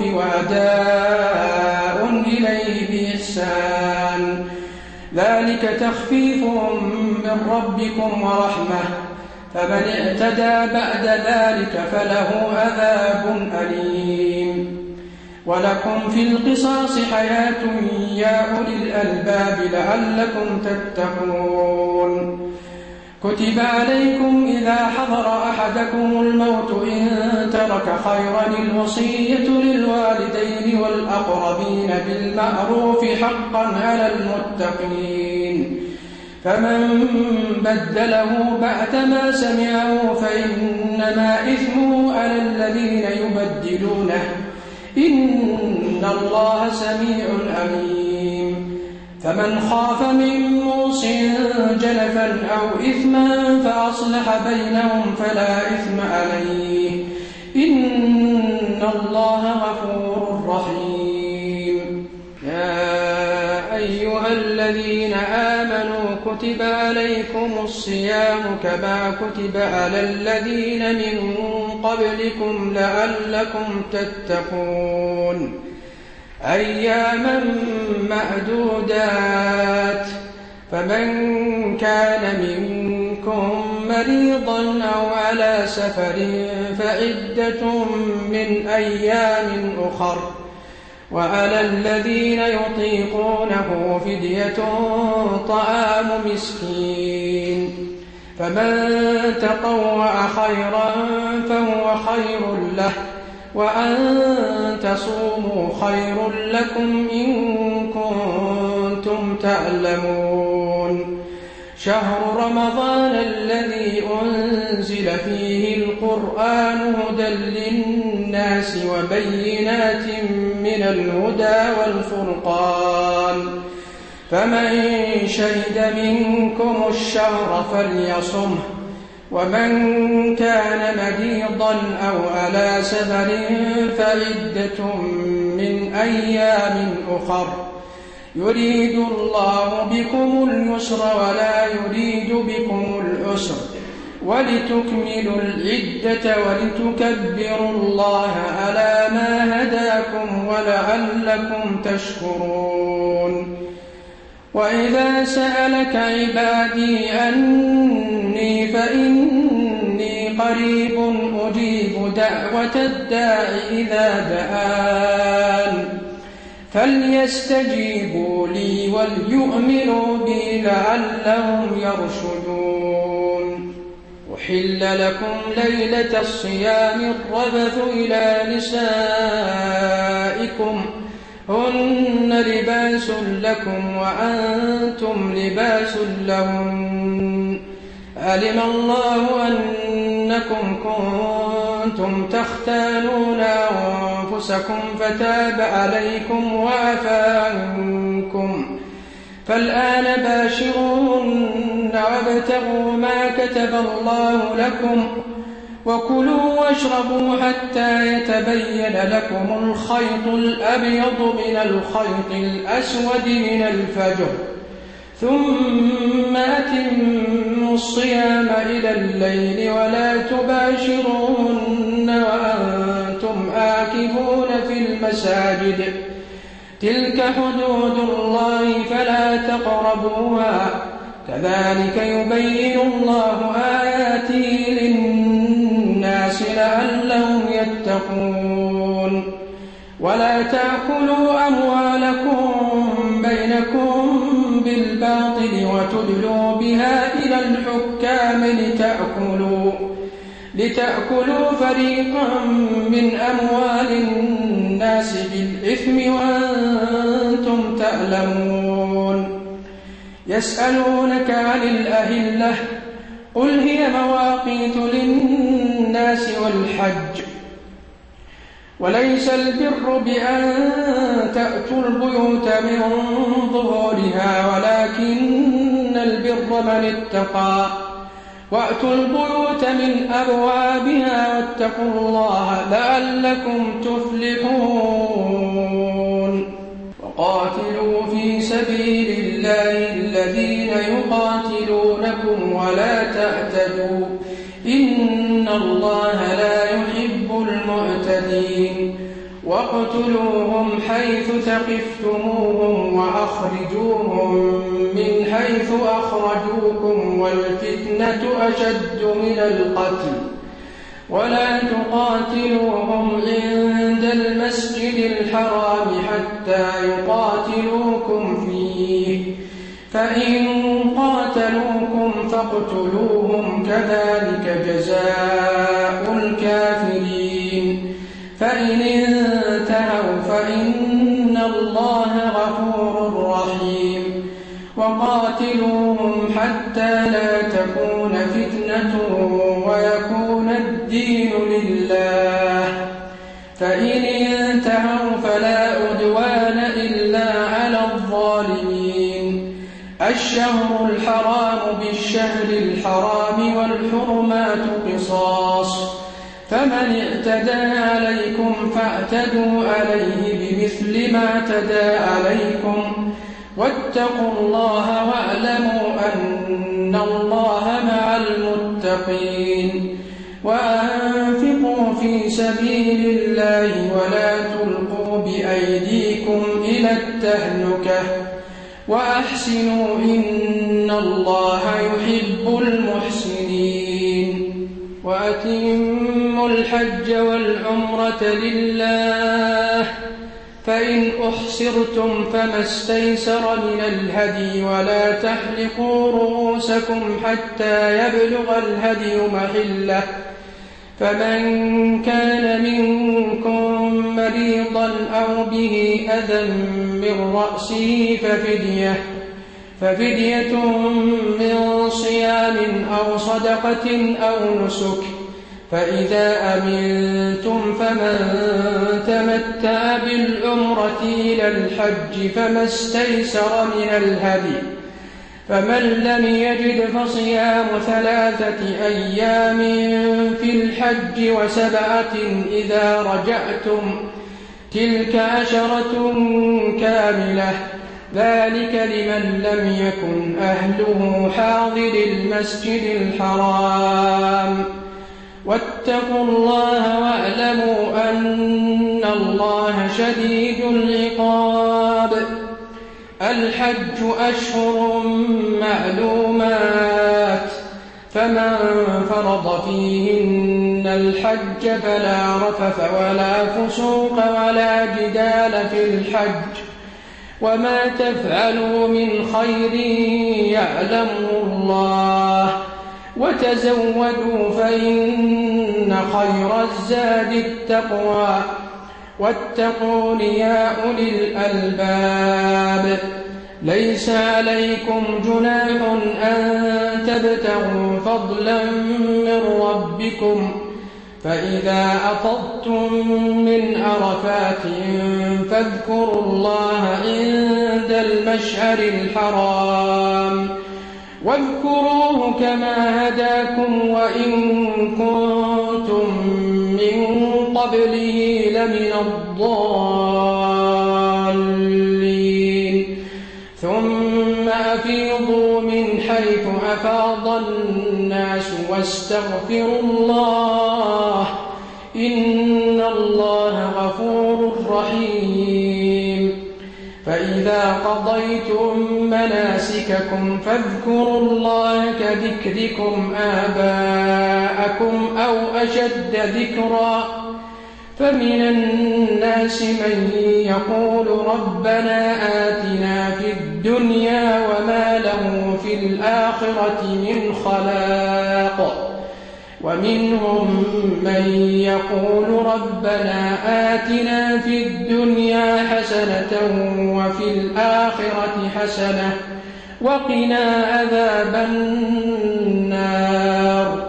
وأداء إليه بإحسان ذلك تخفيف من ربكم ورحمة فمن اعتدى بعد ذلك فله عذاب أليم. ولكم في القصاص حياة يا أولي الألباب لعلكم تتقون. كتب عليكم إذا حضر أحدكم الموت إن ترك خيرا الوصية للوالدين والأقربين بالمعروف حقا على المتقين فمن بدله بعدما سمعه فإنما إثمه على الذين يبدلونه إن الله سميع عليم. فمن خاف من موصٍ جنفا أو إثما فأصلح بينهم فلا إثم عليه إن الله غفور رحيم. يا أيها الذين آمنوا كتب عليكم الصيام كما كتب على الذين من قبلكم لعلكم تتقون أياما معدودات فمن كان منكم مريضا أو على سفر فعدة من أيام أخر وعلى الذين يطيقونه فدية طعام مسكين فمن تطوع خيرا فهو خير له وأن تصوموا خير لكم إن كنتم تعلمون. شهر رمضان الذي أنزل فيه القرآن هدى للناس وبينات من الهدى والفرقان فمن شهد منكم الشهر فليصمه ومن كان مريضا أو على سفر فعدة من أيام أخر يريد الله بكم اليسر ولا يريد بكم العسر ولتكملوا العدة ولتكبروا الله على ما هداكم ولعلكم تشكرون. وإذا سألك عبادي أني فإني قريب أجيب دعوة الداع إذا دعان فليستجيبوا لي وليؤمنوا بي لعلهم يرشدون. أحل لكم ليلة الصيام الرفث إلى نسائكم هن لباس لكم وأنتم لباس لهن علم الله أنكم كنتم تختانون أنفسكم فتاب عليكم وعفى عنكم فالآن باشروهن وابتغوا ما كتب الله لكم وكلوا واشربوا حتى يتبين لكم الخيط الأبيض من الخيط الأسود من الفجر ثم أتموا الصيام إلى الليل ولا تباشروهن وأنتم آكفون في المساجد تلك حدود الله فلا تقربوها كذلك يبين الله آياته للناس لعلهم يتقون. ولا تأكلوا أموالكم بينكم بالباطل وتدلوا بها إلى الحكام لتأكلوا, لتأكلوا فريقا من أموال الناس بالإثم وأنتم تعلمون. يسألونك عن الأهلة قل هي مواقيت للناس والحج وليس البر بأن تأتوا البيوت من ظهورها ولكن البر من اتقى وأتوا البيوت من أبوابها واتقوا الله لعلكم تفلحون. وقاتلوا في سبيل الله الذين يقاتلونكم ولا تعتدوا إن الله لا يحب المعتدين. واقتلوهم حيث ثقفتموهم وأخرجوهم من حيث أخرجوكم والفتنة أشد من القتل ولا تقاتلوهم عند المسجد الحرام حتى يقاتلوكم فيه فإن قاتلوكم فاقتلوهم كذلك جزاء الكافرين. فإن انتهوا فإن الله غفور رحيم. وقاتلوهم حتى لا تكون فتنة ويكون الدين لله فإن انتهوا فلا عدوان إلا على الظالمين. الشهر الحرام بالشهر الحرام والحرمات قصاص فمن اعتدى عليكم فاعتدوا عليه بمثل ما اعتدى عليكم واتقوا الله واعلموا أن الله مع المتقين. وأنفقوا في سبيل الله ولا تلقوا بأيديكم إلى التهلكة وأحسنوا إن الله يحب المحسنين. وأتموا الحج والعمرة لله فإن أحصرتم فما استيسر من الهدي ولا تحلقوا رؤوسكم حتى يبلغ الهدي محله فمن كان منكم مريضا أو به أذى من رأسه ففدية ففدية من صيام أو صدقة أو نسك فإذا أمنتم فمن تمتع بالعمرة إلى الحج فما استيسر من الهدي فمن لم يجد فصيام ثلاثة أيام في الحج وسبعة إذا رجعتم تلك عشرة كاملة ذلك لمن لم يكن أهله حاضر المسجد الحرام. واتقوا الله واعلموا أن الله شديد العقاب. الحج أشهر معلومات، فمن فرض فيهن الحج فلا رفث ولا فسوق ولا جدال في الحج، وما تفعلوا من خير يعلمه الله، وتزودوا فإن خير الزاد التقوى، واتقون يا أولي الألباب. ليس عليكم جناح أن تبتغوا فضلا من ربكم، فإذا أفضتم من عرفات فاذكروا الله عند المشعر الحرام، واذكروه كما هداكم وإن كنتم من قبله لمن الضالين. ثم أفيضوا من حيث أفاض الناس واستغفروا الله، إن الله غفور رحيم. فإذا قضيتم مناسككم فاذكروا الله كذكركم آباءكم أو أشد ذكرا. فمن الناس من يقول ربنا آتنا في الدنيا وما له في الآخرة من خلاق، ومنهم من يقول ربنا آتنا في الدنيا حسنة وفي الآخرة حسنة وقنا عذاب النار.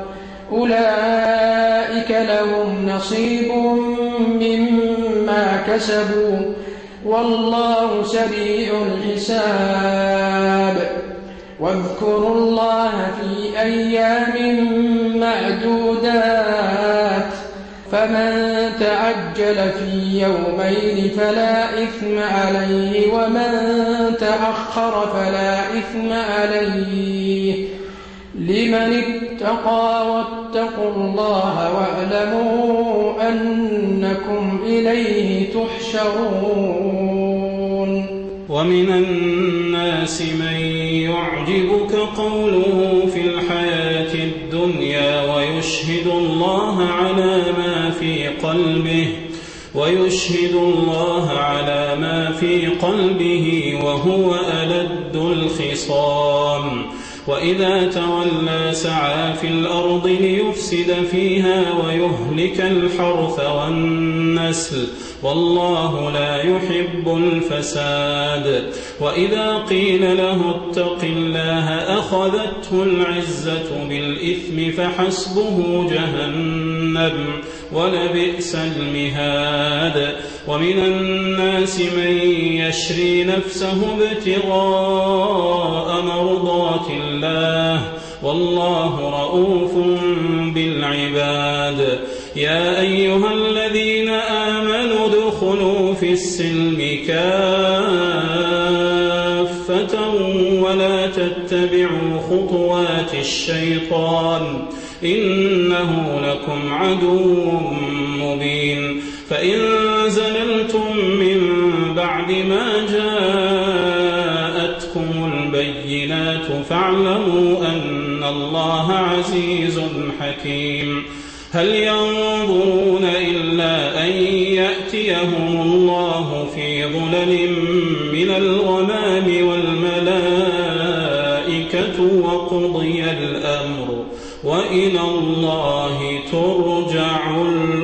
أولئك لهم نصيب مما كسبوا والله سريع الحساب. واذكروا الله في أيام معدودات، فمن تعجل في يومين فلا إثم عليه، ومن تأخر فلا إثم عليه، لمن اتقى. واتقوا الله واعلموا أنكم إليه تحشرون. ومن الناس من يعجبك قوله في الحياة الدنيا ويشهد الله على ما في قلبه ويشهد الله على ما في قلبه وهو ألد الخصام. وإذا تولى سعى في الأرض ليفسد فيها ويهلك الحرث والنسل، والله لا يحب الفساد. وإذا قيل له اتق الله أخذته العزة بالإثم فحسبه جهنم ولبئس المهاد. ومن الناس من يشري نفسه ابتغاء مرضات الله والله رؤوف بالعباد. يا أيها الذين آمنوا ادخلوا في السلم كافة ولا تتبعوا خطوات الشيطان إنه لكم عدو مبين. فإن زللتم من بعد ما جاءتكم البينات فاعلموا أن الله عزيز حكيم. هل ينظرون إلا أن يأتيهم الله في ظلل من الغمام والملائكة وقضي الأمر وإلى الله ترجع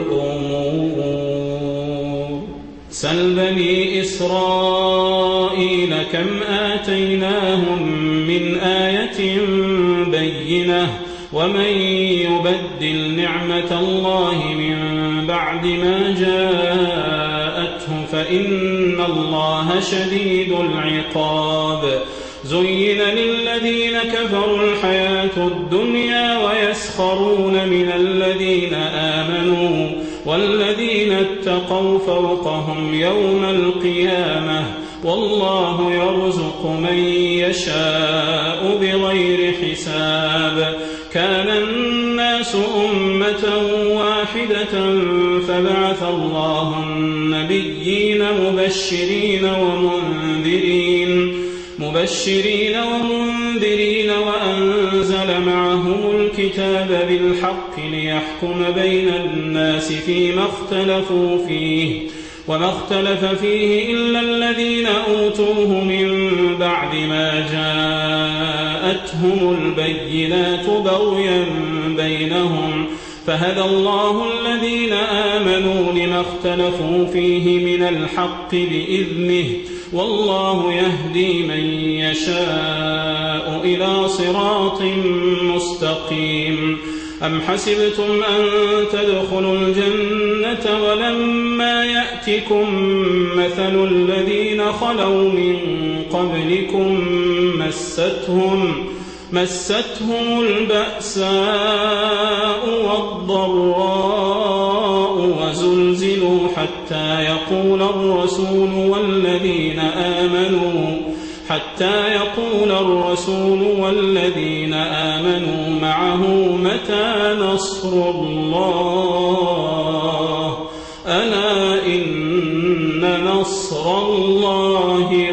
الأمور. سل بني إسرائيل كم آتيناهم من آية بينة ومن يبدل نعمة الله من بعد ما جاءته فإن الله شديد العقاب. زين للذين كفروا الحياة الدنيا ويسخرون من الذين آمنوا والذين اتقوا فوقهم يوم القيامة والله يرزق من يشاء بغير حساب. كان الناس أمة واحدة فبعث الله النبيين مبشرين ومنذرين مبشرين ومنذرين وأنزل معهم الكتاب بالحق ليحكم بين الناس فيما اختلفوا فيه وما اختلف فيه إلا الذين أوتوه من بعد ما جاءتهم البينات بغيا بينهم فهدى الله الذين آمنوا لما اختلفوا فيه من الحق بإذنه والله يهدي من يشاء إلى صراط مستقيم. أم حسبتم أن تدخلوا الجنة ولما يأتكم مثل الذين خلوا من قبلكم مستهم مستهم البأساء والضراء وزلزلوا حتى يقول الرسول والذين آمنوا حتى يقول الرسول والذين آمنوا معه متى نصر الله ألا إن نصر الله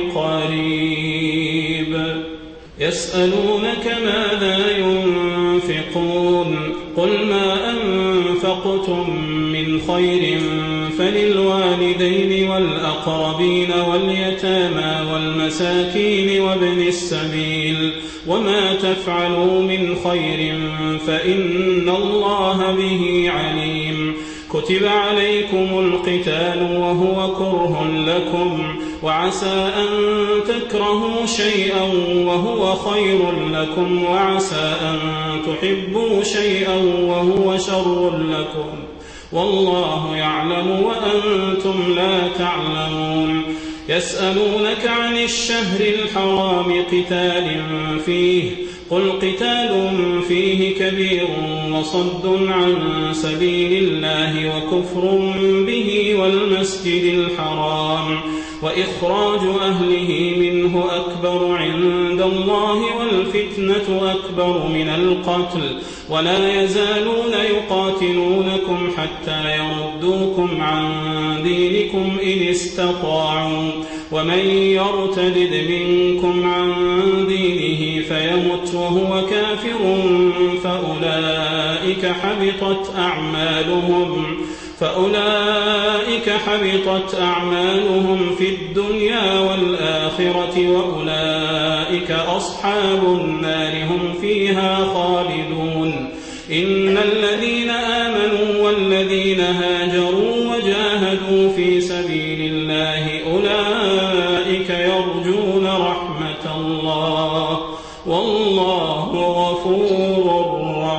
قريب. يسألونك ماذا ينفقون قل ما أنفقتم من خير فللوالدين والأقربين واليتامى والمساكين وابن السبيل وما تفعلوا من خير فإن الله به عليم. كتب عليكم القتال وهو كره لكم وعسى أن تكرهوا شيئا وهو خير لكم وعسى أن تحبوا شيئا وهو شر لكم والله يعلم وأنتم لا تعلمون. يسألونك عن الشهر الحرام قتال فيه قل قتال فيه كبير وصد عن سبيل الله وكفر به والمسجد الحرام وإخراج أهله منه أكبر عند الله والفتنة أكبر من القتل ولا يزالون يقاتلونكم حتى يردوكم عن دينكم إن استطاعوا ومن يرتد منكم عن دينه فيمت وهو كافر فأولئك حبطت أعمالهم فأولئك حبطت أعمالهم في الدنيا والآخرة وأولئك أصحاب النار هم فيها خالدون. إن الذين آمنوا والذين هاجروا وجاهدوا في سبيل الله أولئك يرجون رحمة الله والله غفور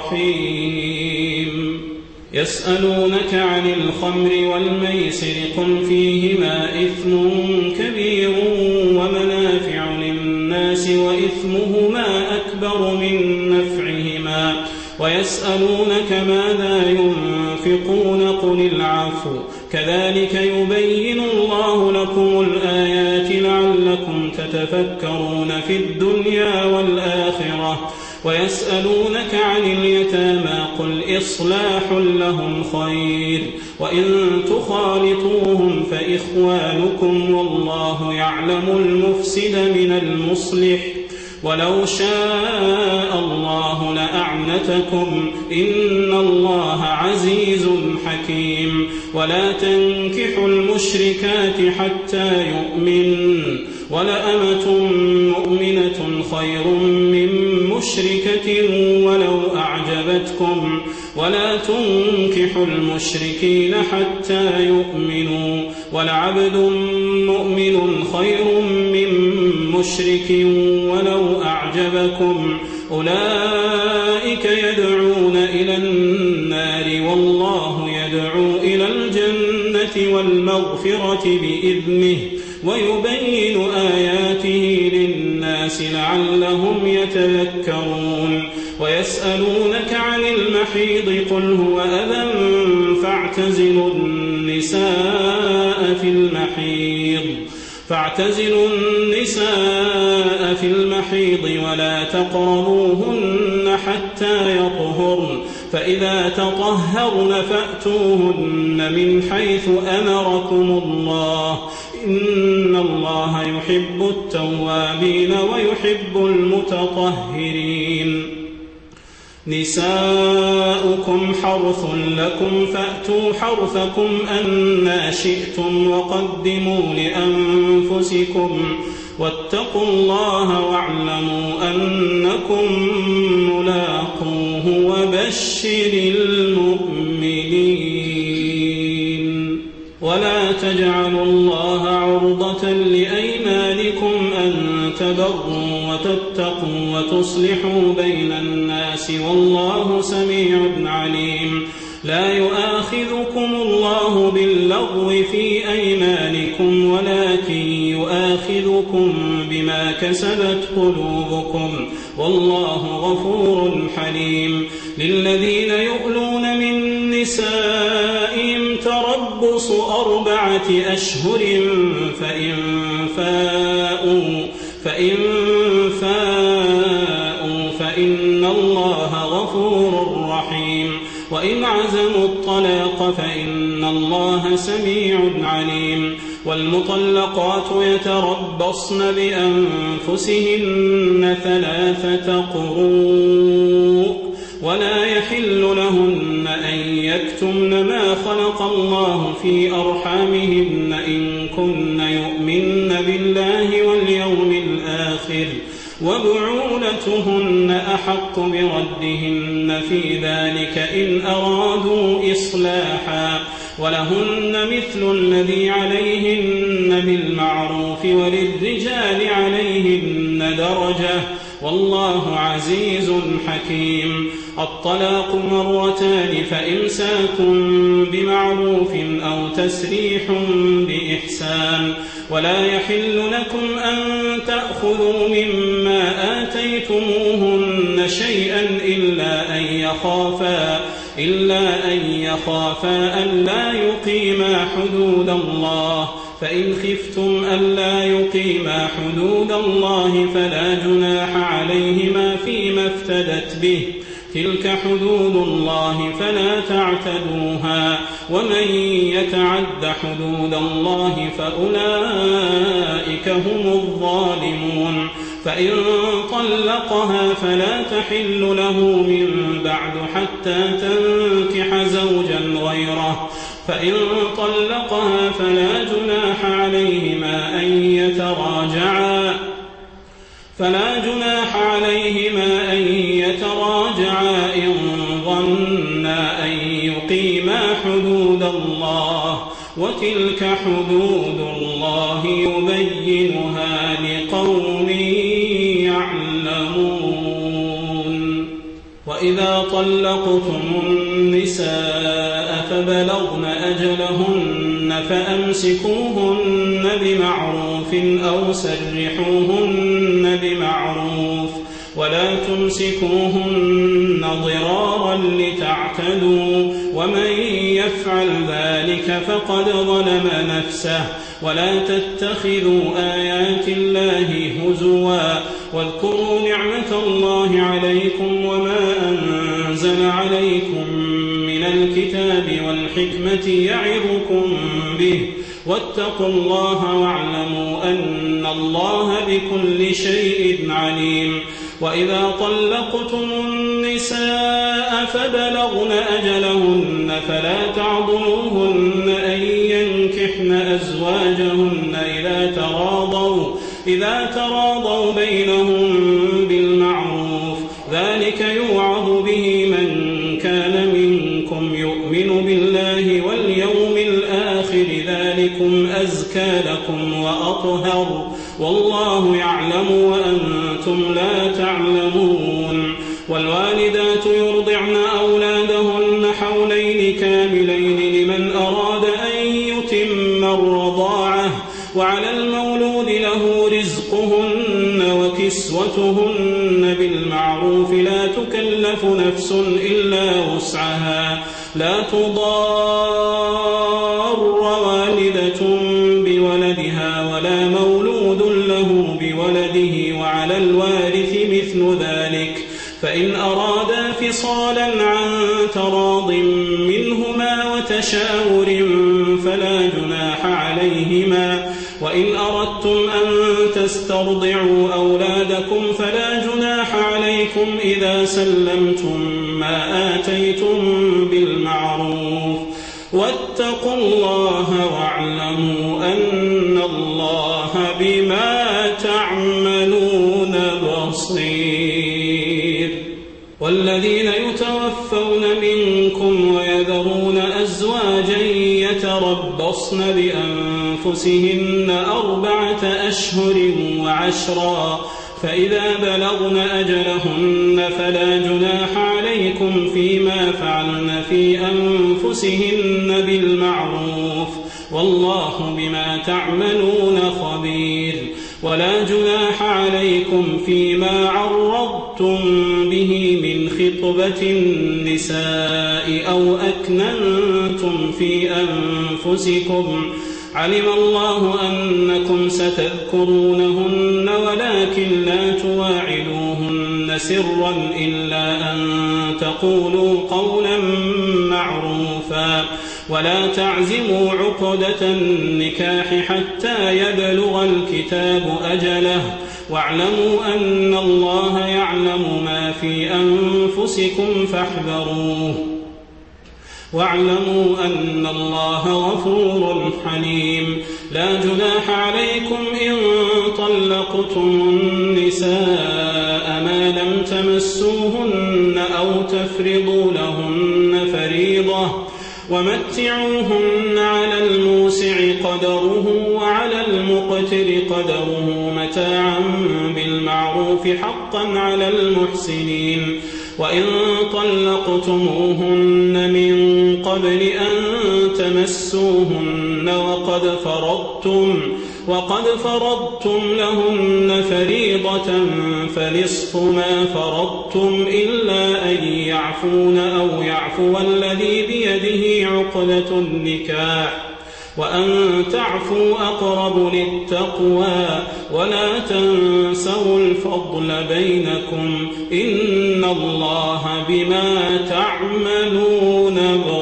رحيم. يسألونك عن الخمر والميسر قل فيهما إثم كبير ومنافع للناس وإثمهما أكبر من نفعهما ويسألونك ماذا ينفقون قل العفو كذلك يبين الله لكم الآيات لعلكم تتفكرون في الدنيا والآخرة. ويسألونك عن اليتامى قل إصلاح لهم خير وإن تخالطوهم فإخوانكم والله يعلم المفسد من المصلح ولو شاء الله لأعنتكم إن الله عزيز حكيم. ولا تنكحوا المشركات حتى يؤمن ولأمة مؤمنة خير من مشركة ولو أعجبتكم ولا تنكحوا المشركين حتى يؤمنوا ولعبد مؤمن خير من مشرك ولو أعجبكم أولئك يدعون إلى النار والله يدعو إلى الجنة والمغفرة بإذنه ويبين آياته للناس لعلهم يتذكرون. ويسألونك عن المحيض قل هو أذى فاعتزلوا النساء في المحيض فاعتزلوا النساء في المحيض ولا تقربوهن حتى يطهرن فإذا تطهرن فأتوهن من حيث أمركم الله إن الله يحب التوابين ويحب المتطهرين نساؤكم حرث لكم فأتوا حرثكم أنى شئتم وقدموا لأنفسكم واتقوا الله واعلموا أنكم ملاقوه وبشر المؤمنين ولا تجعلوا الله عرضة لأيمانكم أن تبروا وتتقوا وتصلحوا بين الناس والله سميع عليم لا يؤاخذكم الله باللغو في أيمانكم ولكن يؤاخذكم بما كسبت قلوبكم والله غفور حليم للذين يؤلون من نسائهم تربص أربعة أشهر فإن فاءوا فإن فاءوا فإن الله غفور رحيم وإن عزموا الطلاق فإن الله سميع عليم والمطلقات يتربصن بأنفسهن ثلاثة قروء ولا يحل لهن أن يكتمن ما خلق الله في أرحامهن إن كن يؤمن بالله واليوم الآخر وبعولتهن أحق بردهن في ذلك إن أرادوا إصلاحا ولهن مثل الذي عليهن بالمعروف وللرجال عليهن درجة والله عزيز حكيم الطلاق مرتان فإمساك بمعروف أو تسريح بإحسان ولا يحل لكم أن تأخذوا مما آتيتموهن شيئا إلا أن يخافا إلا أن يخافا ألا يقيما حدود الله فإن خفتم ألا يقيما حدود الله فلا جناح عليهما فيما افتدت به تلك حدود الله فلا تعتدوها ومن يتعد حدود الله فأولئك هم الظالمون فإن طلقها فلا تحل له من بعد حتى تنكح زوجا غيره فإن طلقها فلا جناح عليهما أن يتراجعا فلا جناح عليهما أن يتراجعا إن ظنا أن يقيما حدود الله وتلك حدود الله يبينها لقوم يعلمون وإذا طلقتم النساء فبلغن أجلهن فأمسكوهن بمعروف أو سرحوهن بمعروف ولا تمسكوهن ضرارا لتعتدوا ومن يفعل ذلك فقد ظلم نفسه ولا تتخذوا آيات الله هزوا واذكروا نعمة الله عليكم وما أنزل عليكم من الكتاب والحكمة يعظكم به واتقوا الله واعلموا أن الله بكل شيء عليم وإذا طلقتم النساء فبلغن أجلهن فلا تعضلوهن أن ينكحن أزواجهن إذا تراضوا إذا تراضوا بينهم بالمعروف ذلك يوعظ به من كان منكم يؤمن بالله واليوم الآخر ذلكم أزكى لكم وأطهر والله يعلم وأنتم لا تعلمون والوالدات يرضعن أولادهن حولين كاملين لمن أراد أن يتم الرضاعة وعلى المولود له رزقهن وكسوتهن بالمعروف لا تكلف نفس إلا وسعها لا تضار والدة بولدها ولا ولا مولود له بولده وعلى الوارث مثل ذلك فإن أرادا فصالا عن تراض منهما وتشاور فلا جناح عليهما وإن أردتم أن تسترضعوا أولادكم فلا جناح عليكم إذا سلمتم ما آتيتم بالمعروف واتقوا الله واعلموا أن الله بما تعملون بصير. والذين يتوفون منكم ويذرون أزواجا يتربصن بأنفسهن أربعة أشهر وعشرا فإذا بلغن أجلهن فلا جناح عليكم فيما فعلن في أنفسهن بالمعروف والله بما تعملون خبير. ولا جناح عليكم فيما عرضتم به من خطبة النساء أو أكننتم في أنفسكم علم الله أنكم ستذكرونهن ولكن لا تواعدوهن سرا إلا أن تقولوا قولا معروفا ولا تعزموا عقدة النكاح حتى يبلغ الكتاب أجله واعلموا أن الله يعلم ما في أنفسكم فاحذروه واعلموا أن الله غفور حليم. لا جناح عليكم إن طلقتم النساء ما لم تمسوهن أو تفرضوا لهن فريضة ومتعوهن على الموسع قدره وعلى المقتر قدره متاعا بالمعروف حقا على المحسنين. وإن طلقتموهن من قبل أن تمسوهن وقد فرضتم وقد فرضتم لهن فريضة فنصف ما فرضتم إلا أن يعفون أو يعفو الذي بيده عقدة النكاح وأن تعفوا أقرب للتقوى ولا تنسوا الفضل بينكم إن الله بما تعملون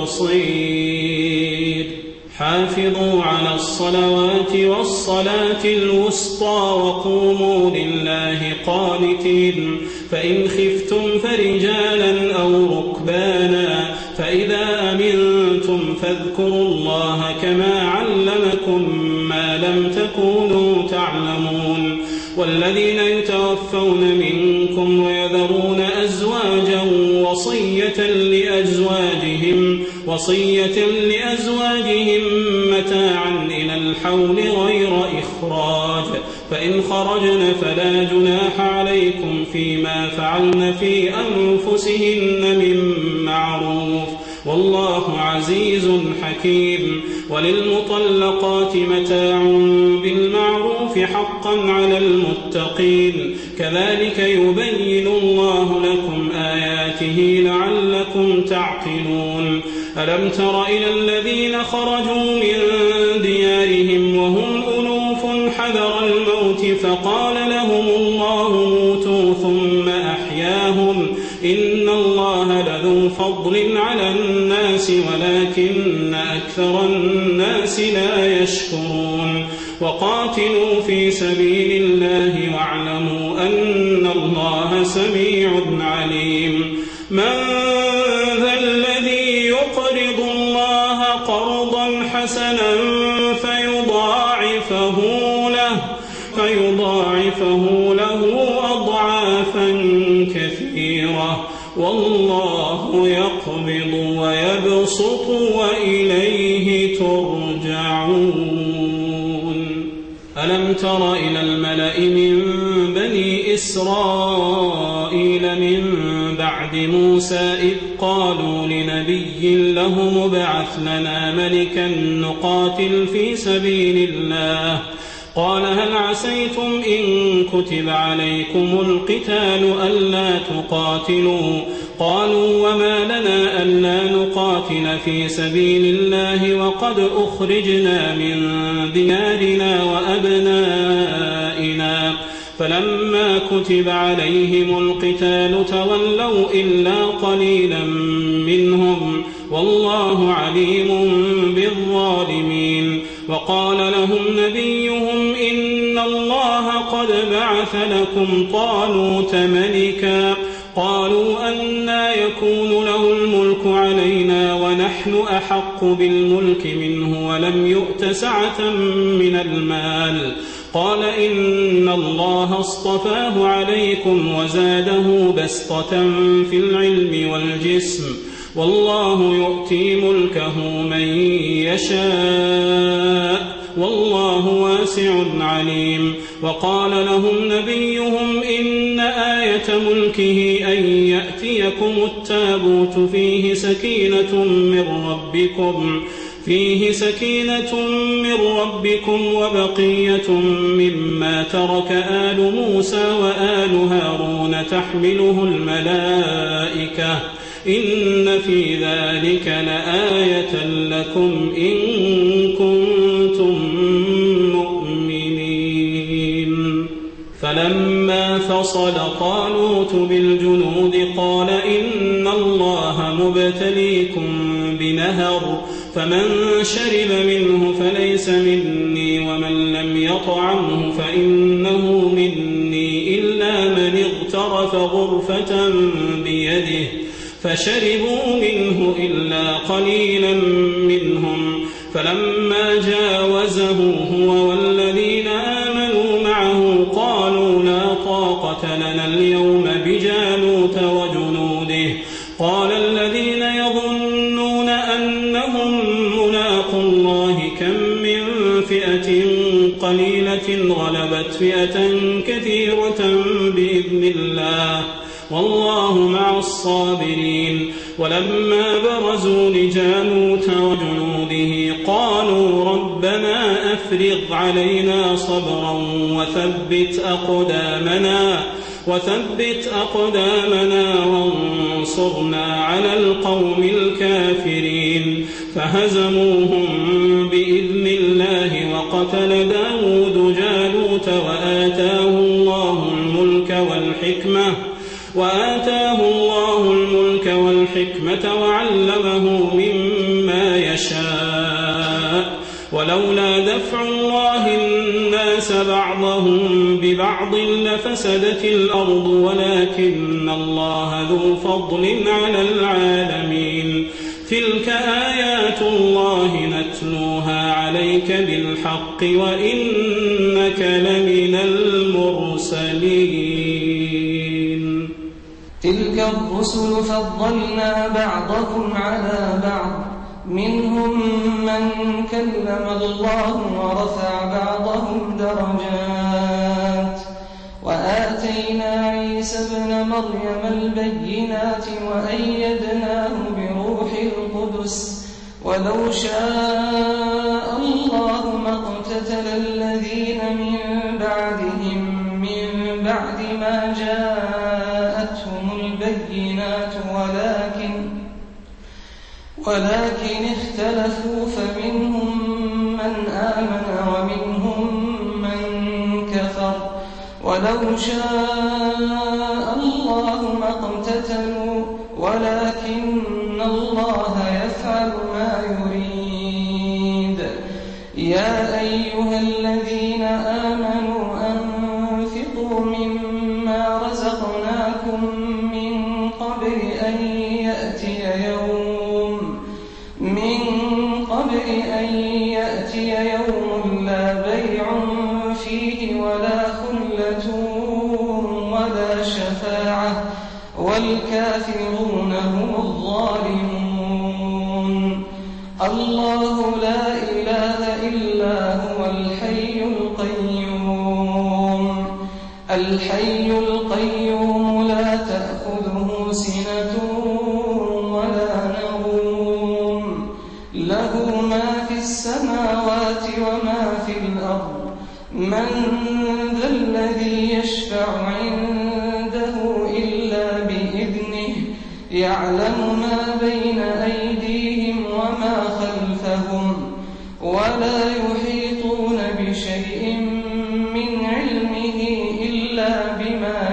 بصير. حافظوا على الصلوات والصلاة الوسطى وقوموا لله قانتين فإن خفتم فرجالا أو ركبانا فإذا أمنتم فاذكروا الله كما علمكم ما لم تكونوا تعلمون. والذين يتوفون منكم ويذرون أزواجا وصية لأزواجهم وصية لأزواجهم متاعا إلى الحول غير إخراج فإن خرجن فلا جناح عليكم فيما فعلن في أنفسهن من معروف والله عزيز حكيم. وللمطلقات متاع بالمعروف حقا على المتقين كذلك يبين الله لكم آياته لعلكم تعقلون. ألم تر إلى الذين خرجوا من ديارهم وهم ألوف حذر الموت فقال لهم الله موتوا ثم أحياهم إن الله لذو فضل على الناس ولكن أكثر الناس لا يشكرون. وقاتلوا في سبيل الله واعلموا أن الله سميع عليم. من ذا الذي يقرض الله قرضا حسنا فيضاعفه له فيضاعفه له أضعافا كثيرة والله يقبض ويبسط وإليه ترجعون. ألم تر إلى الملأ من بني إسرائيل من بعد موسى إذ قالوا لنبي له مبعث لنا ملكا نقاتل في سبيل الله قال هل عسيتم إن كتب عليكم القتال ألا تقاتلوا قالوا وما لنا ألا نقاتل في سبيل الله وقد أخرجنا من ديارنا وأبنائنا فلما كتب عليهم القتال تولوا إلا قليلا منهم والله عليم بالظالمين. وقال لهم نبيهم إن الله قد بعث لكم طالوت ملكا قالوا أنى يكون له الملك علينا ونحن أحق بالملك منه ولم يؤت سعة من المال قال إن الله اصطفاه عليكم وزاده بسطة في العلم والجسم والله يؤتي ملكه من يشاء والله واسع عليم. وقال لهم نبيهم إن آية ملكه أن يأتيكم التابوت فيه سكينة من ربكم فيه سكينة من ربكم وبقية مما ترك آل موسى وآل هارون تحمله الملائكة إن في ذلك لآية لكم إن كنتم مؤمنين. فلما فصل طالوت بالجنود قال إن الله مبتليكم بنهر فمن شرب منه فليس مني ومن لم يطعمه فإنه مني إلا من اغترف غرفة بيده فشربوا منه إلا قليلا منهم فلما جاوزه هو والذين آمنوا معه قالوا لا طاقة لنا اليوم بجالوت وجنوده قال الذين يظنون أنهم ملاقوا الله كم من فئة قليلة غلبت فئة كثيرة بإذن الله والله مع الصابرين. ولما برزوا لجالوت وجنوده قالوا ربنا أفرغ علينا صبرا وثبت أقدامنا وثبت أقدامنا وانصرنا على القوم الكافرين فهزموهم بإذن الله وقتل داود جالوت وآتاه الله الملك والحكمة وآتاه الله الملك والحكمة وعلمه مما يشاء ولولا دفع الله الناس بعضهم ببعض لفسدت الأرض ولكن الله ذو فضل على العالمين. تلك آيات الله نتلوها عليك بالحق وإنك لمن المرسلين. تلك الرسل فضلنا بعضكم على بعض منهم من كلم الله ورفع بعضهم درجات وآتينا عيسى ابن مريم البينات وأيدناه بروح القدس ولو شاء الله ما اقتتل الذين من بعدهم من بعد ما جاءتهم البينات ولكن ولكن اختلفوا فمنهم من آمن ومنهم من كفر ولو شاء الله ما اقتتلوا ولكن الله يفعل ما يريد. يا أيها الذين آمنوا أنفقوا مما رزقناكم من قبل أن يأتي يوم من قبل أن يأتي يوم لا بيع فيه ولا خلة ولا شفاعة والكافرون هم الظالمون. الله لا إله إلا هو الحي القيوم الحي القيوم لا تأخذه سنة ولا نوم له ما في السماوات وما في الأرض من ذا الذي يشفع عنده إلا بإذنه يعلم ما بين أيديهم وما خلفهم ولا يحيطون بشيء من علمه إلا بما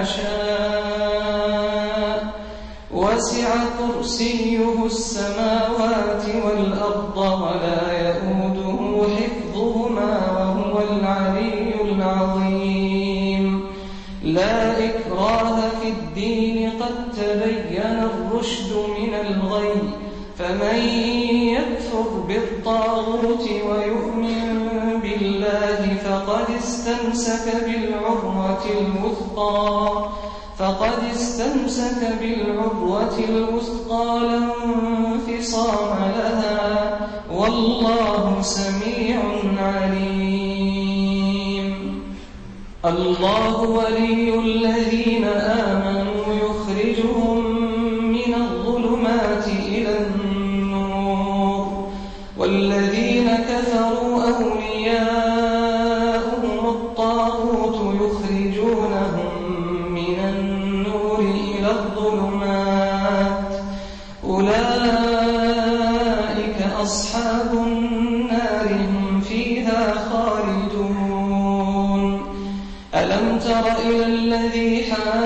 شاء وسع كرسيه السماوات والأرض ولا يئوده حفظهما وهو العلي العظيم لا إكراه في الدين قد تبين الرشد من الغي فمن يكفر بالطاغوت ويؤمن بالله فقد استمسك بالعروة الوثقى فقد استمسك بالعروة الوثقى لا انفصام لها والله سميع عليم الله ولي الذين آمنوا يخرجهم من الظلمات إلى النور والذين كفروا أولياؤهم الطاغوت يخرجونهم من النور إلى الظلمات أولئك أصحاب النار هم فيها خالدون ألم تر إلى الذي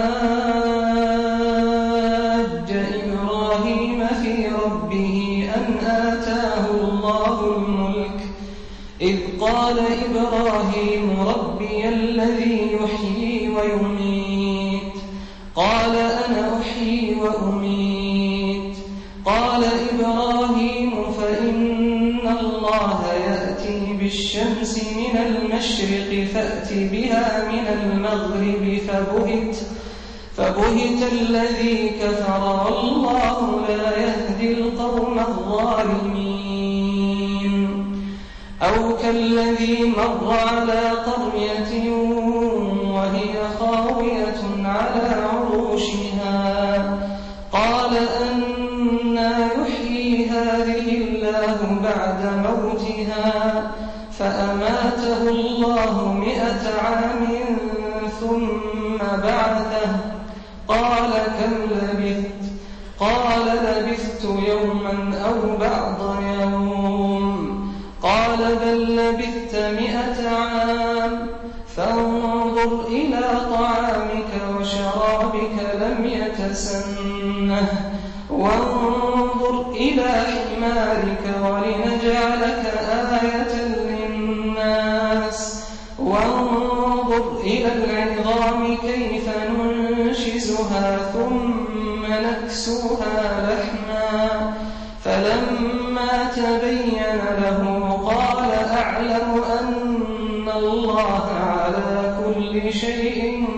حاج إبراهيم في ربه أن آتاه الله الملك إذ قال إبراهيم ربي الذي يحيي ويميت قال أنا أحيي وأميت قال إبراهيم فإن الله يأتي بالشمس من المشرق فأت بها من المغرب فبهت فبهت الذي كفر والله لا يهدي القوم الظالمين أو كالذي مر على قرية وهي خاوية على عروشها قال أنى يحيي هذه الله بعد موتها فأماته الله مئة عام ثم بعثه قال كم لبثت قال لبثت يوما أو بعض يوم قال بل لبثت مئة عام فانظر إلى طعامك وشرابك لم يتسنه وانظر إلى حمارك ولنجعلك آية للناس وانظر إلى العظام كيف ننشزها ثم نكسوها لحما فلما تبين له قال أعلم أن الله على كل شيء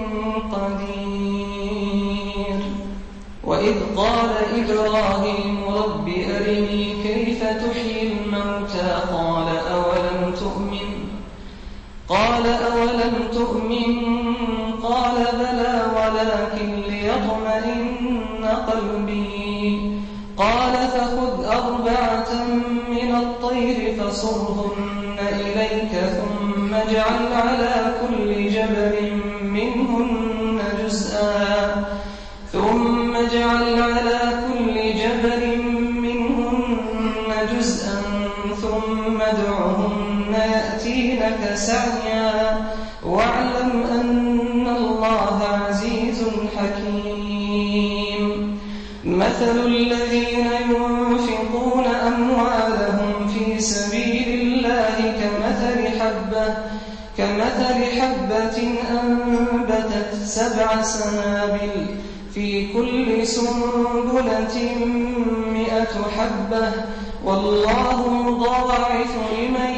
قدير وإذ قال إبراهيم رب أرني كيف تحيي الموتى قال أولم تؤمن قال أولم تؤمن قال بلى ولكن ليطمئن قلبي قال فخذ أربعة من الطير فصرهن إليك ثم اجعل على كل جبل منهن جزءا ثم اجعل على كل جبل منهن جزءا ثم ادعهن يأتينك سعيا واعلم أن الله عزيز حكيم مثل الذين ينفقون أموالهم في سبيل الله كمثل حبة كمثل حبة أنبتت سبع سنابل في كل سنبلة مئة حبة والله يضاعف لمن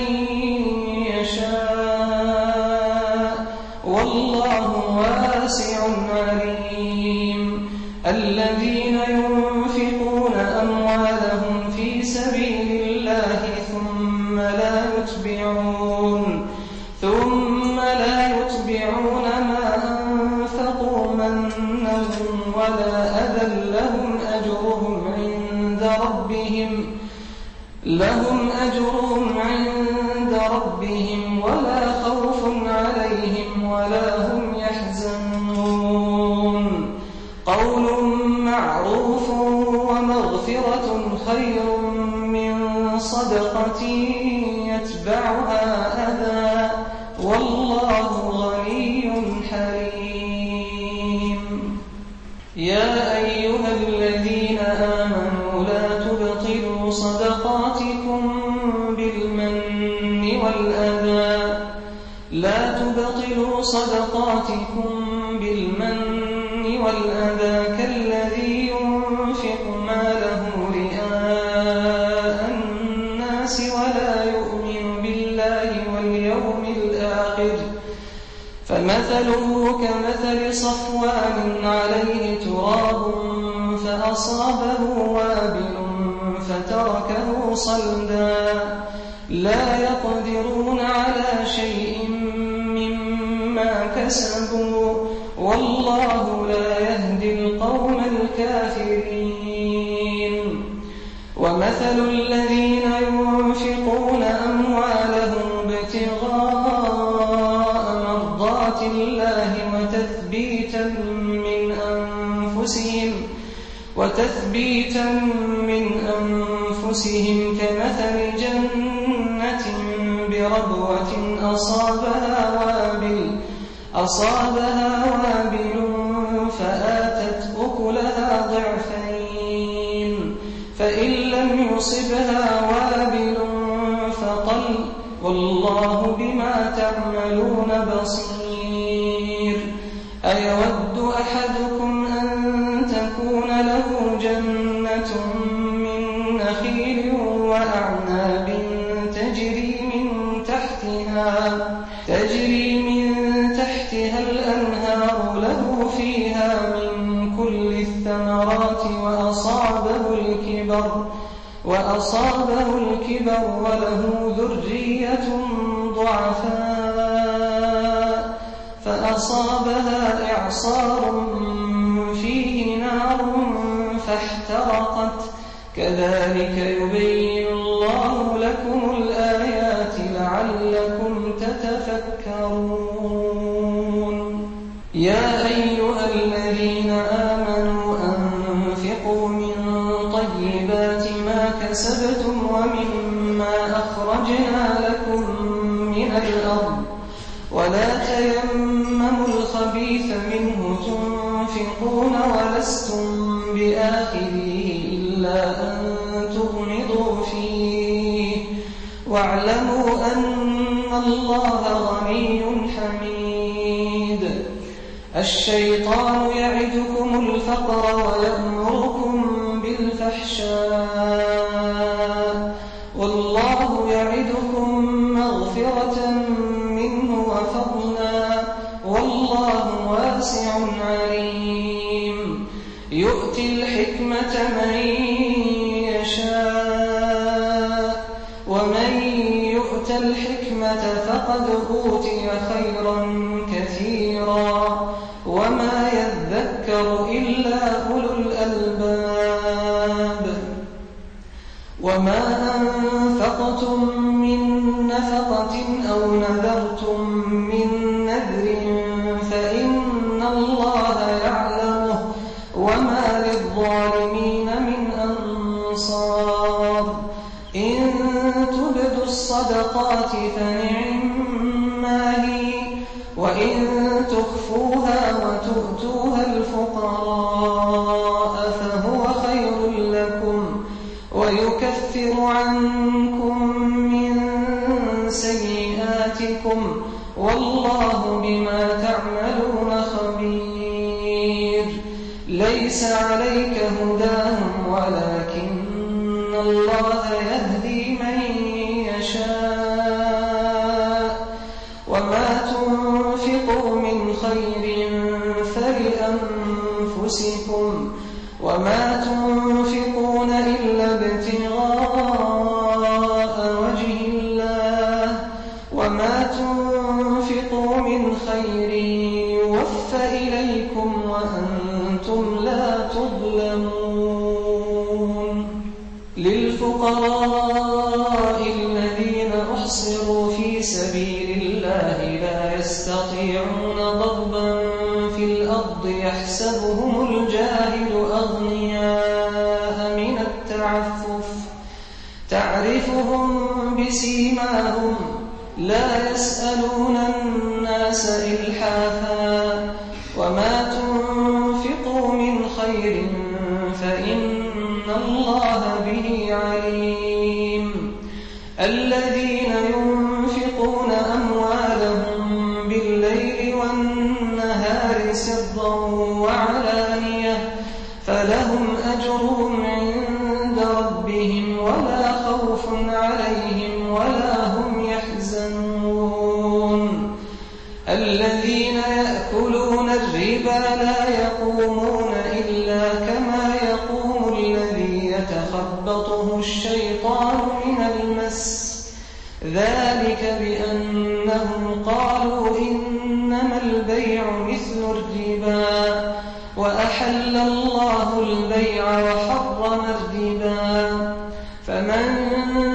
يشاء والله واسع عليم الذين ينفقون أموالهم في سبيل الله ثم لا يتبعون ثم لا يتبعون ما أنفقوا منا ولا أذى لهم أجرهم عند ربهم لهم أجرهم عند ربهم ولا خوف عليهم ولا هم يحزنون قول معروف صدقة يتبعها أذى والله غني حليم. يا أيها الذين آمنوا لا تبطلوا صدقاتكم بالمن والأذى لا تبطلوا صدقاتكم بالمن والأذى كالذي ينفق ماله رئاء الناس ولا يؤمن بالله واليوم الآخر فمثله كمثل صفوان عليه تراب فأصابه وابل فتركه صلدا لا يقدرون على شيء مما كسبوا والله لا يهدي القوم الكافرين. ومثل الذين ينفقون أموالهم ابتغاء مرضات الله وتثبيتا من أنفسهم وتثبيتا من أنفسهم كمثل جنة بربوة أصابها وابل أصابها وابل فآتت أكلها ضعفين فإن لم يصبها وابل فطل والله بما تعملون بصير. أيود أحدكم أن تكون له جنة من نخيل وأعناب تجري من تحتها تجري من تحتها الأنهار له فيها من كل الثمرات وأصابه الكبر وأصابه الكبر وله ذرية ضعفاء فأصابها إعصار فيه نار فاحترقت كذلك يبين الله لكم الآيات لعلكم تتفكرون. يا أيها الذين آمنوا أنفقوا من طيبات ما كسبتم ومما أخرجنا لكم من الأرض ولا تيمموا الخبيث منه تنفقون ولستم بآخره إلا أن تغمضوا فيه واعلموا أن الله غني حميد. الشيطان يعدكم الفقر ويأمركم بالفحشاء والله يعدكم مغفرة منه وفضلا والله واسع عليم. يؤتي الحكمة من يشاء ومن يؤت الحكمة فقد أوتي خيرا كثيرا وما يذكر إلا أولو الألباب. وما أنفقتم من نفقة أو نذرتم من نذر فإن الله يعلمه وما للظالمين من أنصار. إن تبدوا الصدقات فنعما هي وإن تخفوها وتؤتوها الفقراء فهو خير لكم ويكفر عنكم من سيئاتكم والله بما تعملون خبير. ليس عليك هداهم ولكن الله يهدي من يشاء وما تنفقوا من خير فلأنفسكم وما تنفقون إلا ابتغاء وجه الله وما تنفقوا من خير يوفى إليكم وأنتم لا تظلمون. للفقراء الذين أحصروا في سبيل الله لا يستطيعون ضربا في الأرض يحسبهم الجاهل أغنياء من التعفف تعرفهم بسيماهم لا يسألون الناس إلحافا وما تنفقوا من خير فإن الله به عليم الذين ينفقون أموالهم بالليل والنهار سرا وعلانية فلهم أجرهم عند ربهم ولا خوف عليهم ولا هم يحزنون الذين يأكلون الربا لا يقومون إلا كما يقوم الذي يتخبطه الشيطان من المس ذلك بأنهم قالوا إنما البيع مثل الربا وأحل الله البيع وحرم الربا فمن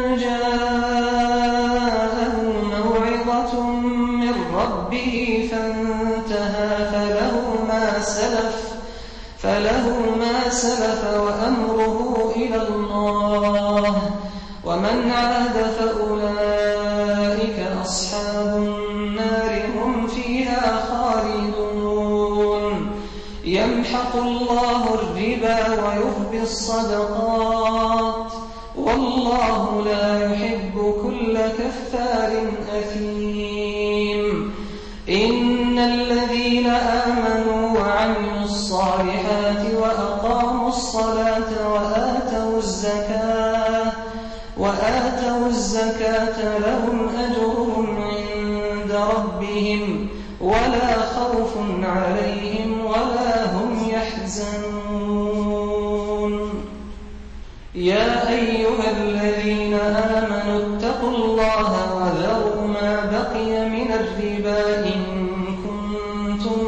جاءه موعظة من ربه فانتهى فله ما سلف فله ما سلف وأمره إلى الله ومن عاد فأولئك أصحاب النار هم فيها خالدون يمحق الله الربا ويربي الصدقات والله لا يحب كل كفار أثيم إن الذين آمنوا وعملوا الصالحات وأقاموا الصلاة وآتوا الزكاة وآتوا الزكاة لهم أجرهم عند ربهم ولا خوف عليهم ولا هم يحزنون يا أيها الذين آمنوا اتقوا الله وذروا ما بقي من الربا إن كنتم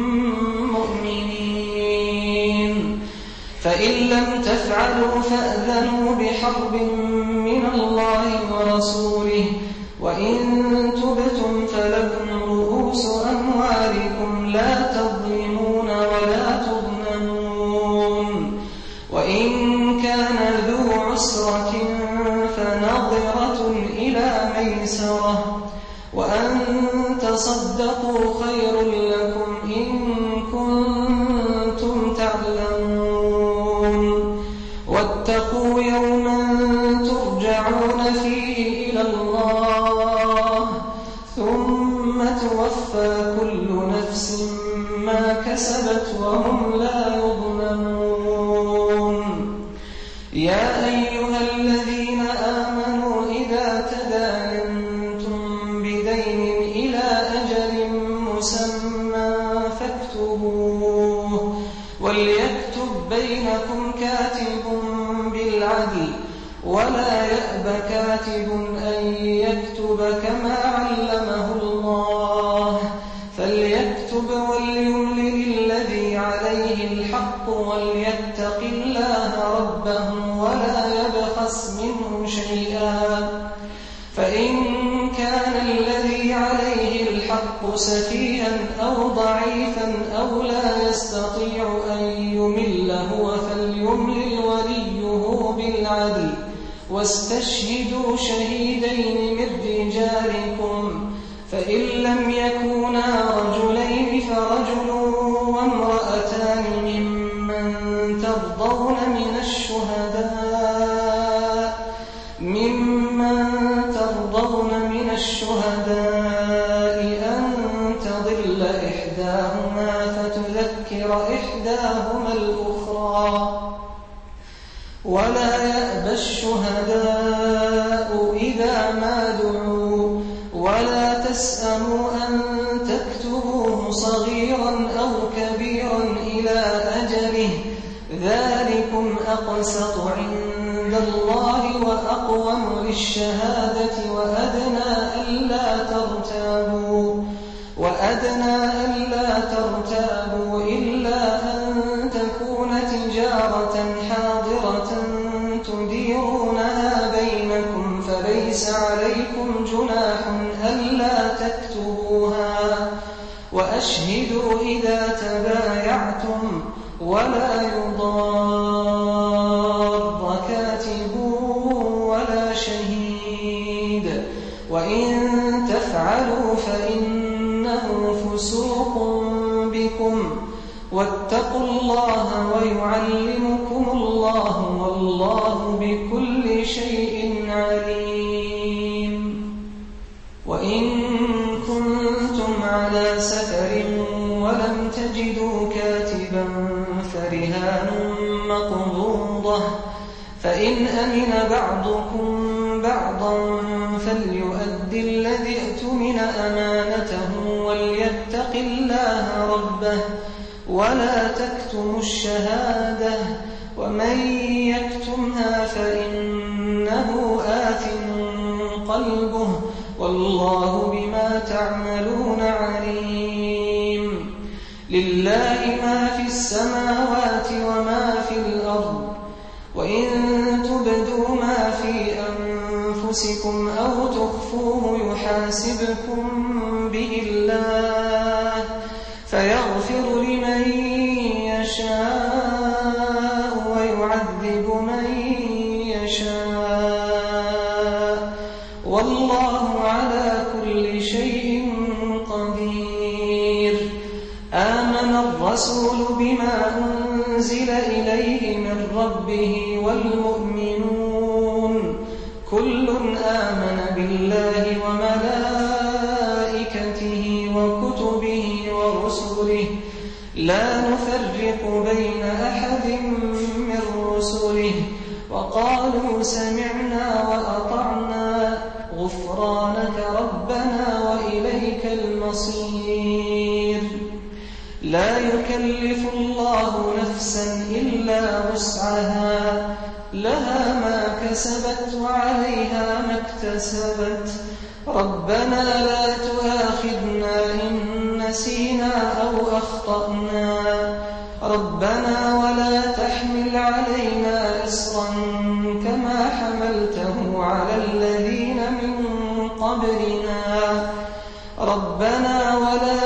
مؤمنين فإن لم تفعلوا فأذنوا بحرب من الله ورسوله وإن تبتم فلكم رؤوس أموالكم لا تظلمون ولا تظلمون وإن كان ذو عسرة فنظرة إلى ميسرة وأن تصدقوا خير لكم إن كنتم تعلمون واتقوا يوما ترجعون فيه إلى الله ثم توفى كل نفس ما كسبت وهم لا يظلمون يا أيها الذين آمنوا إذا تداينتم بدين إلى أجل مسمى فاكتبوه وليكتب بينكم كاتب بالعدل ولا يأب كاتب أن يكتب كما علمه الله فليكتب وليملل الذي عليه الحق وليتق الله ربه ولا يبخس منه شيئا فإن كان الذي عليه الحق سفيها أو ضعيفا أو لا يستطيع أن يمل هو فليملل وليه بالعدل واستشهدوا شهيدين من رجالكم فإن لم يكونا رجلين فرجل وامرأتان ممن ترضون من الشهداء ممن ترضون من الشهداء أن تضل إحداهما فتذكر إحداهما الأخرى ولا يأبى الشهداء إذا ما دعوا ولا تسأموا أن تكتبوه صغيرا أو كبيرا إلى أجله ذلكم أقسط عند الله وأقوم للشهادة وأدنى ألا ترتابوا وأدنى ألا ترتابوا إلا أن تكون تجارة حاضرة تديرونها بينكم فليس عليكم جناح ألا تكتبوها وأشهدوا إذا تبايعتم ولا يضار كاتب ولا شهيد رَسُوقٌ بِكُمْ وَاتَّقُوا اللَّهَ وَيُعَلِّمُكُمُ اللَّهُ وَاللَّهُ بِكُلِّ شَيْءٍ عَلِيمٌ وَإِن كُنتُمْ عَلَىٰ سَفَرٍ وَلَمْ تَجِدُوا كَاتِبًا فَرِهَانٌ مَّقْبُوضَةٌ فَإِنْ أَمِنَ بَعْضُكُم بَعْضًا فَلْيُؤَدِّ الَّذِي اؤْتُمِنَ أَمَانَتَهُ وَلْيَتَّقِ اللَّهَ رَبَّهُ وَلَا تَكْتُمُوا الشَّهَادَةَ وَمَن يَكْتُمْهَا فَإِنَّهُ آثِمٌ قَلْبُهُ وَاللَّهُ بِمَا تَعْمَلُونَ عَلِيمٌ لِلَّهِ مَا فِي السَّمَاوَاتِ وَمَا فِي الْأَرْضِ وَإِن تُبْدُوا مَا فِي أَنفُسِكُمْ أَوْ تُخْفُوهُ يُحَاسِبْكُم بِهِ اللَّهُ فَيَغْفِرُ لِمَن يَشَاءُ وَيُعَذِّبُ مَن يَشَاءُ وَاللَّهُ عَلَىٰ كُلِّ شَيْءٍ قَدِيرٌ آمَنَ الرَّسُولُ بِمَا أُنزِلَ إِلَيْهِ مِن رَّبِّهِ وَالْمُؤْمِنُونَ كُلٌّ آمَنَ بِاللَّهِ وَمَلَائِكَتِهِ وَكُتُبِهِ وَرُسُلِهِ لَا نُفَرِّقُ بَيْنَ أَحَدٍ مِّن رُّسُلِهِ وَقَالُوا سَمِعْنَا وَأَطَعْنَا غُفْرَانَكَ رَبَّنَا وَإِلَيْكَ الْمَصِيرُ لَا يُكَلِّفُ اللَّهُ نَفْسًا إِلَّا وُسْعَهَا لَهَا مَا كَسَبَتْ وَعَلَيْهَا مَا اكْتَسَبَتْ رَبَّنَا لَا تُؤَاخِذْنَا إِن نَّسِينَا أَوْ أَخْطَأْنَا رَبَّنَا وَلَا تَحْمِلْ عَلَيْنَا إِصْرًا كَمَا حَمَلْتَهُ عَلَى الَّذِينَ مِن قَبْلِنَا رَبَّنَا وَلَا